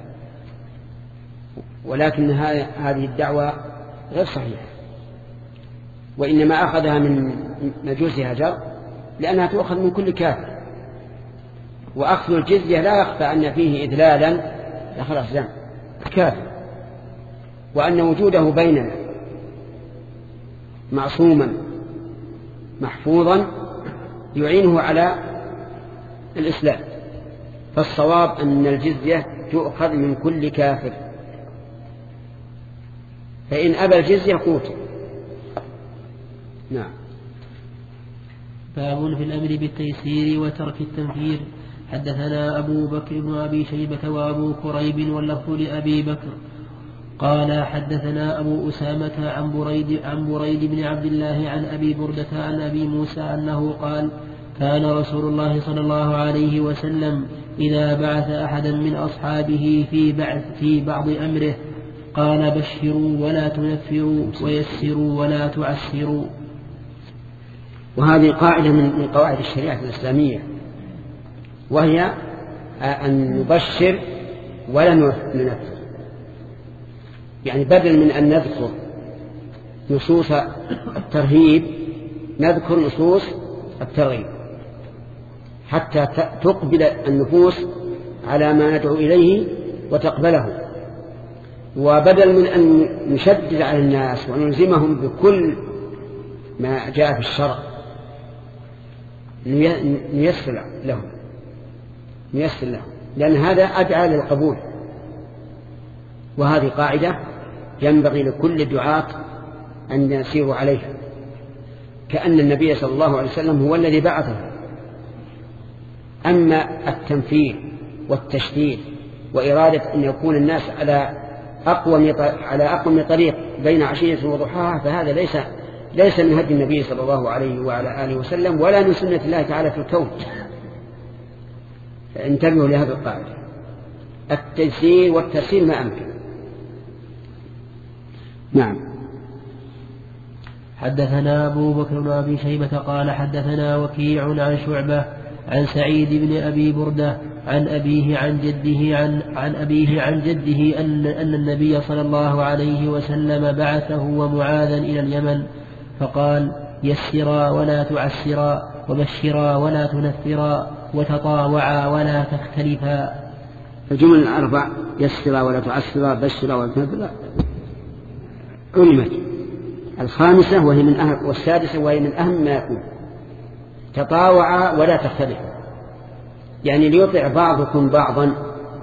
ولكن هذه الدعوة غير صحيحة، وإنما أخذها من مجوس هجر لأنها تؤخذ من كل كافر. وأخذ الجزية لا يخفى أن فيه إذلالا لخلاص زم كافر، وأن وجوده بيننا معصوما محفوظا يعينه على الإسلام. فالصواب أن الجزية تؤخذ من كل كافر، فإن أبى الجزية قوتل. نعم. باب في الأمر بالتيسير وترك التنفير. حدثنا أبو بكر بن أبي شيبة وأبو كريب واللفظ لأبي بكر قال حدثنا أبو أسامة عن بريد بن عبد الله عن أبي بردة عن أبي موسى أنه قال: كان رسول الله صلى الله عليه وسلم إذا بعث أحدا من أصحابه في بعض أمره قال: بشروا ولا تنفروا ويسروا ولا تعسروا. وهذه قاعدة من قواعد الشريعة الإسلامية، وهي أن نبشر ولا ننفر. يعني بدل من أن نذكر نصوص الترهيب نذكر نصوص الترغيب حتى تقبل النفوس على ما ندعو إليه وتقبله. وبدل من أن نشدد على الناس ونلزمهم بكل ما جاء في الشرع نيسر لهم لأن هذا أدعى للقبول. وهذه قاعدة ينبغي لكل الدعاة أن يسيروا عليها، كأن النبي صلى الله عليه وسلم هو الذي بعثه. أما التنفير والتشديد وإرادة أن يكون الناس على أقوم طريق بين عشية وضحاها فهذا ليس من هدي النبي صلى الله عليه وعلى آله وسلم ولا من سنة الله تعالى في الكون. فانتبهوا لهذا القاعدة، التيسير والتسهيل ما أمكن. نعم. حدثنا أبو بكر بن أبي شيبة قال حدثنا وكيع عن شعبة عن سعيد بن أبي بردة عن أبيه عن جده أن النبي صلى الله عليه وسلم بعثه ومعاذا إلى اليمن فقال: يسرا ولا تعسرا وبشرا ولا تنفرا وتطاوعا ولا تختلفا. الجمل الأربع: يسرا ولا تعسرا بشرا ولا تنفرا علمت. الخامسة وهي من أهم، والسادسة وهي من أهم ما يكون: تطاوعا ولا تختلفا، يعني ليطع بعضكم بعضا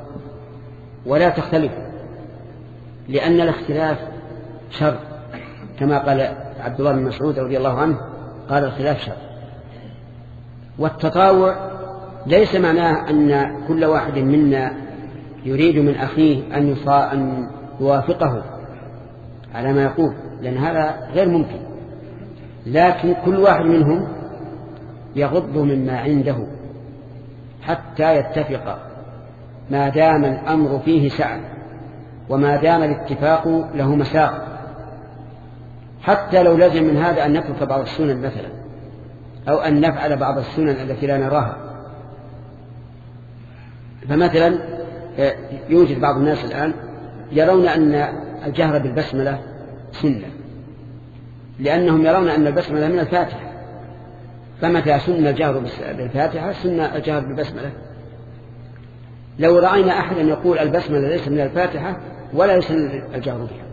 ولا تختلفوا، لأن الاختلاف شر كما قال عبد الله بن مسعود رضي الله عنه قال الخلاف شر. والتطاوع ليس معناه أن كل واحد منا يريد من أخيه أن يوافقه على ما يقول، لأن هذا غير ممكن، لكن كل واحد منهم يغض مما عنده حتى يتفق، ما دام الأمر فيه سعة وما دام الاتفاق له مساق. حتى لو لزم من هذا أن نترك بعض السنن مثلا، أو أن نفعل بعض السنن التي لا نراها. فمثلا يوجد بعض الناس الآن يرون أن الجهر بالبسملة سنة، لأنهم يرون أن البسملة من الفاتحة، فمتى سن الجهر بالفاتحة سن الجهر بالبسملة. لو رأينا أحدا يقول البسملة ليس من الفاتحة ولا يسن الجهر بها،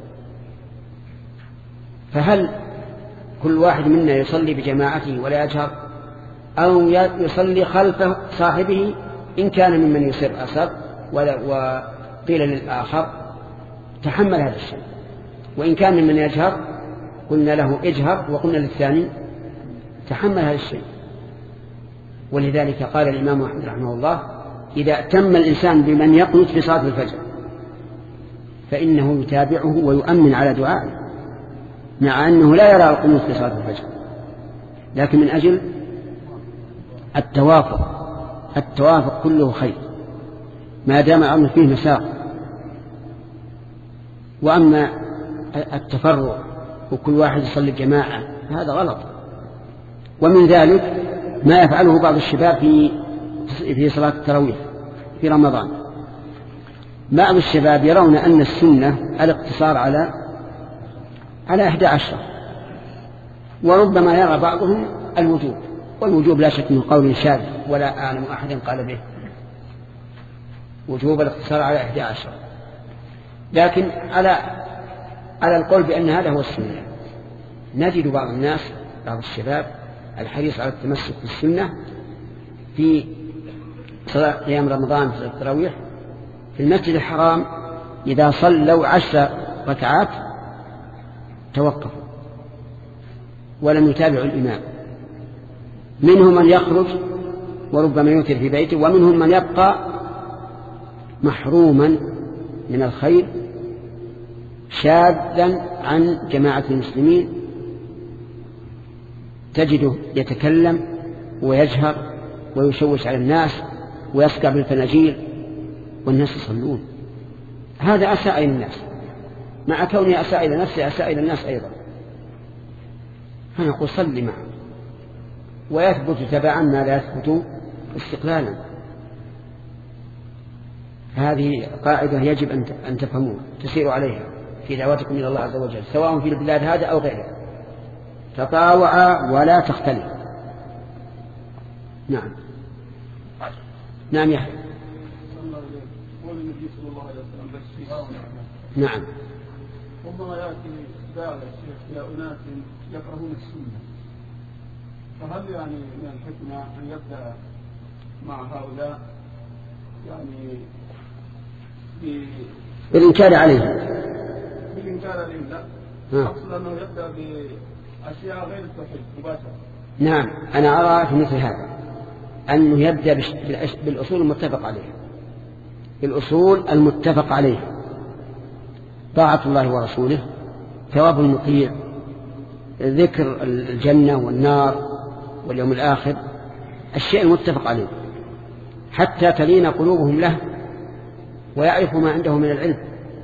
فهل كل واحد منا يصلي بجماعته ولا يجهر، أو يصلي خلف صاحبه إن كان ممن يسر أسر وقيل للآخر تحمل هذا الشيء، وإن كان ممن يجهر قلنا له اجهر وقلنا للثاني تحمل هذا الشيء. ولذلك قال الإمام أحمد رحمه الله إذا أتم الإنسان بمن يقنت في صلاة الفجر فإنه يتابعه ويؤمن على دعائه، مع أنه لا يرى القنوت في صلاة الفجر، لكن من أجل التوافق كله خير ما دام الأمر فيه مساق. وأما التفرع وكل واحد يصلي جماعة هذا غلط. ومن ذلك ما يفعله بعض الشباب في صلاة التراويح في رمضان. بعض الشباب يرون أن السنة الاقتصار على 11، وربما يرى بعضهم الوجوب، والوجوب لا شك من قول شاذ ولا أعلم أحد قال به وجوب الاقتصار على 11، لكن على القول بأن هذا هو السنة نجد بعض الناس بعض الشباب الحريص على التمسك بالسنة في صلاة قيام رمضان في التراويح في المسجد الحرام إذا صلوا 10 ركعات توقفوا ولم يتابعوا الإمام. منهم من يخرج وربما يوتر في بيته، ومنهم من يبقى محروما من الخير شاذا عن جماعة المسلمين، تجده يتكلم ويجهر ويشوش على الناس ويسكع بالفناجيل والناس يصلون. هذا أساء إلى الناس، مع كونه أساء إلى نفسه أساء إلى الناس أيضا. فنقول صل معه ويثبت تبعا ما لا يثبت استقلالا. هذه قاعدة يجب أن تفهموها تسيروا عليها في دعوتكم إلى الله عز وجل، سواء في البلاد هذا أو غيرها. تطاوعا ولا تختلف. نعم نعم يحيى. نعم. ربما يأتي داعي الشيخ إلى أناس يكرهون السنة، فهل يعني من الحكمة أن يبدأ مع هؤلاء يعني بالإنكار عليهم؟ بالإنكار عليهم لا، أقصد أنه يبدأ بأشياء غير التوحيد مباشرة. نعم أنا أرى في مثل هذا أنه يبدأ بالأصول المتفق عليها، الأصول المتفق عليها: طاعة الله ورسوله، ثواب المطيع، ذكر الجنة والنار واليوم الآخر، الشيء المتفق عليه، حتى تلين قلوبهم له ويعرفوا ما عنده من العلم.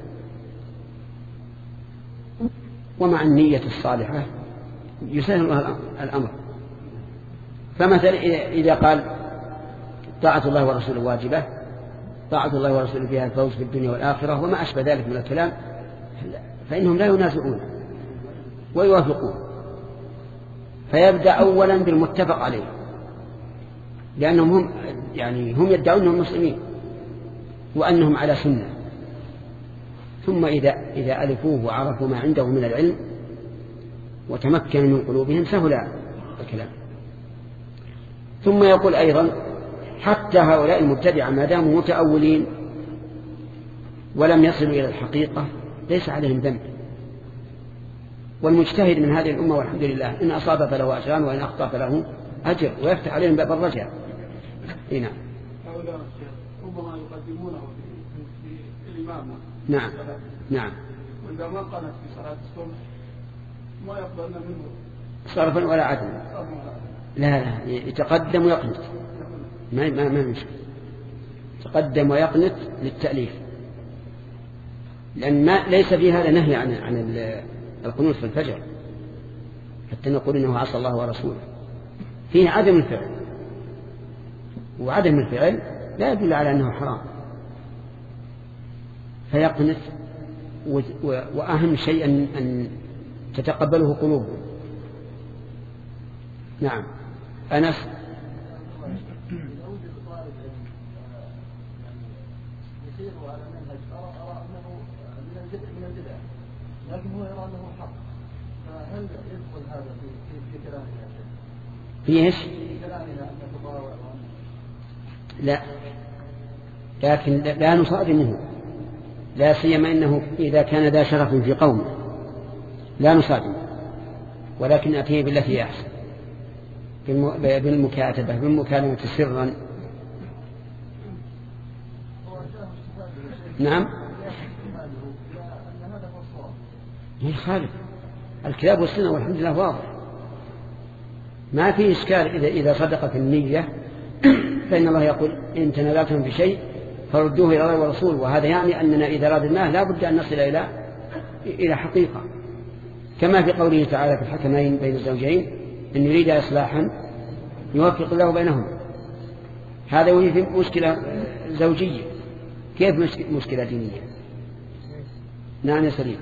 ومع النية الصالحة يسهل الأمر. فمثلا إذا قال طاعة الله ورسوله واجبة، طاعة الله ورسوله فيها الفوز في الدنيا والآخرة وما أشبه ذلك من الكلام، فإنهم لا ينازعون ويوافقون. فيبدأ أولا بالمتفق عليه، لأنهم هم يدعون أنهم مسلمين وأنهم على سنة. ثم إذا ألفوه وعرفوا ما عنده من العلم وتمكن من قلوبهم سهل الكلام. ثم يقول أيضا: حتى هؤلاء المبتدعة ما داموا متأولين ولم يصلوا إلى الحقيقة ليس عليهم ذنب، والمجتهد من هذه الأمة والحمد لله إن أصاب فله أجران وإن أخطأ فله أجر ويفتح عليهم باب الرجاء. نعم. ربما يقدمونه في الإمامة. نعم نعم. وإذا ما قنت في صلاة الصبح ما يقبلنا منه صرفا ولا عدلا. لا يتقدم ويقنت ما مشكلة. يتقدم ويقنت للتأليف، لأن ليس في هذا نهي عن القنوت في الفجر حتى نقول إنه عصى الله ورسوله، فيه عدم الفعل، وعدم الفعل لا يدل على أنه حرام، فيقنت. وأهم شيء أن تتقبله قلوبهم. نعم. أنس. لكن هو يرى أنه حق، فهل يدخل هذا في كلامنا؟ في إيش؟ في كلامنا أن تتطاوع. لا، لكن لا نصادمه، لا سيما إنه إذا كان ذا شرف في قومه لا نصادمه، ولكن نأتيه بالتي أحسن، بالمكاتبة، بالمكالمة سرا. نعم. خالف الكتاب والسنة والحمد لله واضح، ما في إشكال. إذا صدق في النية فإن الله يقول إن تنازعتم في شيء فردوه إلى الله والرسول، وهذا يعني أننا إذا أردناه لا بد أن نصل إلى حقيقة، كما في قوله تعالى في الحكمين بين الزوجين إن يريد إصلاحا يوفق الله بينهم. هذا يوجد مشكلة زوجية، كيف مشكلة دينية؟ نعم يا سليم.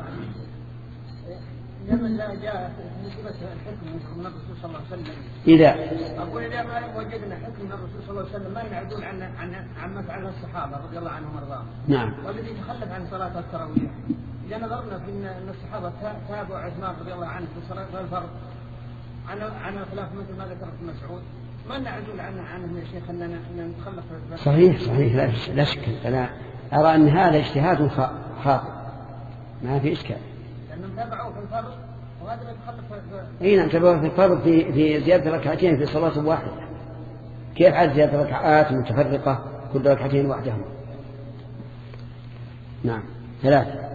لمن لا جاء نسبة الحكم من الرسول صلى الله عليه وسلم، إذا ما وجدنا حكم من الرسول صلى الله عليه وسلم ما يعدون عما فعله الصحابة رضي الله عنهم وارضاهم. نعم. والذي تخلف عن صلاة التراويح، إذا نظرنا في أن الصحابة تابعوا عثمان رضي الله عنه في صلاة الفرض عن الخلاف مثل ما ذكر ابن مسعود، ما نعدل عنهم يا شيخ أننا نتخلف. صحيح لا شك. أنا أرى أن هذا اجتهاد خاطئ ما في إشكال. لأنهم تابعوا في الفرض وهذا يتخلف. أي نعم، تابعوا في الفرض في زيادة ركعتين في صلاة واحدة. كيف عاد زيادة ركعات متفرقة كل ركعتين وحدهم؟ نعم. 3.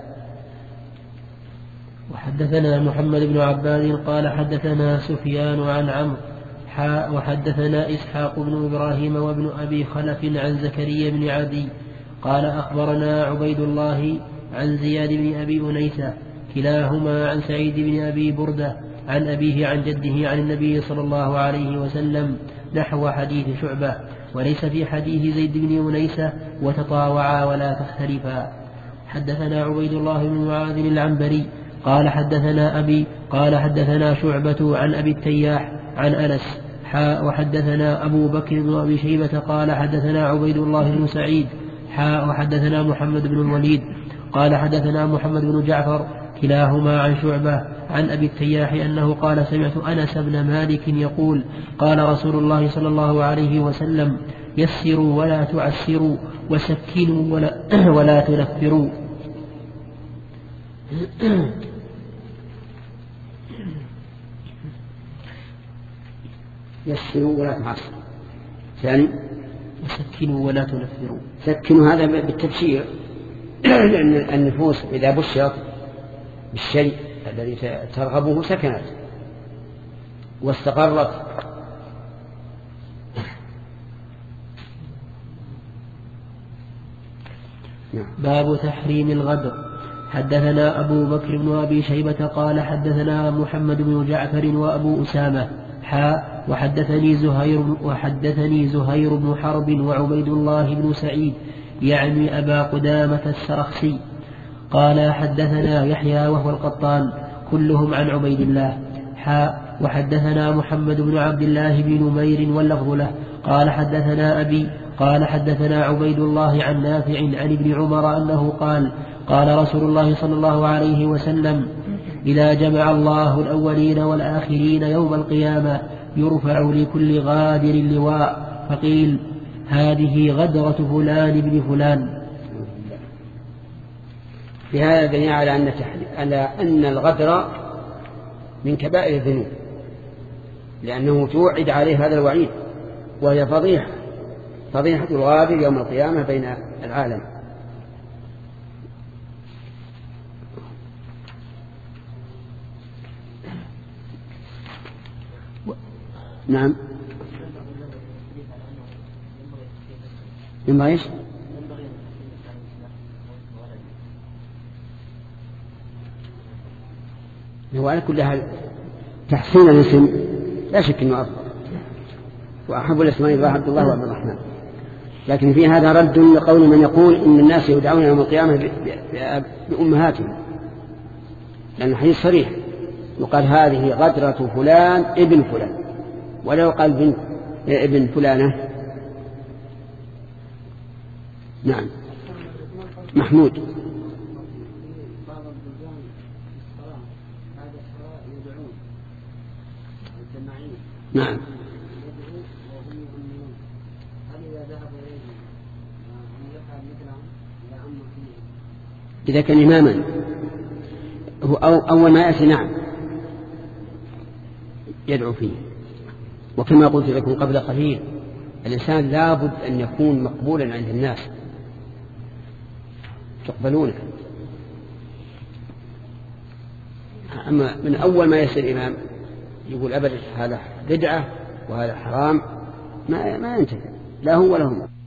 وحدثنا محمد بن عباد قال حدثنا سفيان عن عمرو وحدثنا إسحاق بن إبراهيم وابن أبي خلف عن زكريا بن عدي قال أخبرنا عبيد الله عن زياد بن أبي أنيسة كلاهما عن سعيد بن أبي بردة عن أبيه عن جده عن النبي صلى الله عليه وسلم نحو حديث شعبة، وليس في حديث زيد بن أنيسة وتطاوعا ولا تختلفا. حدثنا عبيد الله بن معاذ العنبري قال حدثنا أبي قال حدثنا شعبة عن أبي التياح عن أنس وحدثنا أبو بكر بن أبي شيبة قال حدثنا عبيد الله بن سعيد وحدثنا محمد بن الوليد قال حدثنا محمد بن جعفر كلاهما عن شعبة عن أبي التياح أنه قال سمعت أنس بن مالك يقول قال رسول الله صلى الله عليه وسلم يسروا ولا تعسروا وسكنوا ولا تنفروا. يسروا ولا تعسروا. ثاني وسكنوا ولا تنفروا. سكنوا هذا بالتبشير لأن النفوس إذا بشرت بالشيء الذي ترغبه سكنت واستقرت. باب تحريم الغدر. حدثنا أبو بكر بن أبي شيبة قال حدثنا محمد بن جعفر وأبو أسامة وحدثني زهير بن حرب وعبيد الله بن سعيد يعني أبا قدامة السرخسي قال حدثنا يحيى وهو القطان كلهم عن عبيد الله وحدثنا محمد بن عبد الله بن نمير واللفظ له قال حدثنا أبي قال حدثنا عبيد الله عن نافع عن ابن عمر أنه قال رسول الله صلى الله عليه وسلم إذا جمع الله الأولين والآخرين يوم القيامة يرفع لكل غادر لواء فقيل هذه غدرة فلان بن فلان. في هذا دليل على أن الغدر من كبائر الذنوب، لأنه توعد عليه هذا الوعيد، وهي فضيحة الغابر يوم القيامة بين العالم. نعم. ينبغي ايش؟ هو على كل حال تحسين الاسم لا شك انه افضل، واحب الاسماء الله عبد الله وعبد الرحمن، لكن في هذا رد لقول من يقول ان الناس يدعون يوم القيامه بامهاتهم، لان الحديث صريح يقال هذه غدرة فلان ابن فلان، ولا يقال ابن فلانة. نعم. محمود. نعم. إذا كان إماما هو أول ما يأتي نعم يدعو فيه، وكما قلت لكم قبل قليل الإنسان لابد أن يكون مقبولا عند الناس تقبلونه. أما من أول ما يصير إمام يقول أبدا هذا بدعة وهذا حرام ما ينتهي لا هو ولا هم.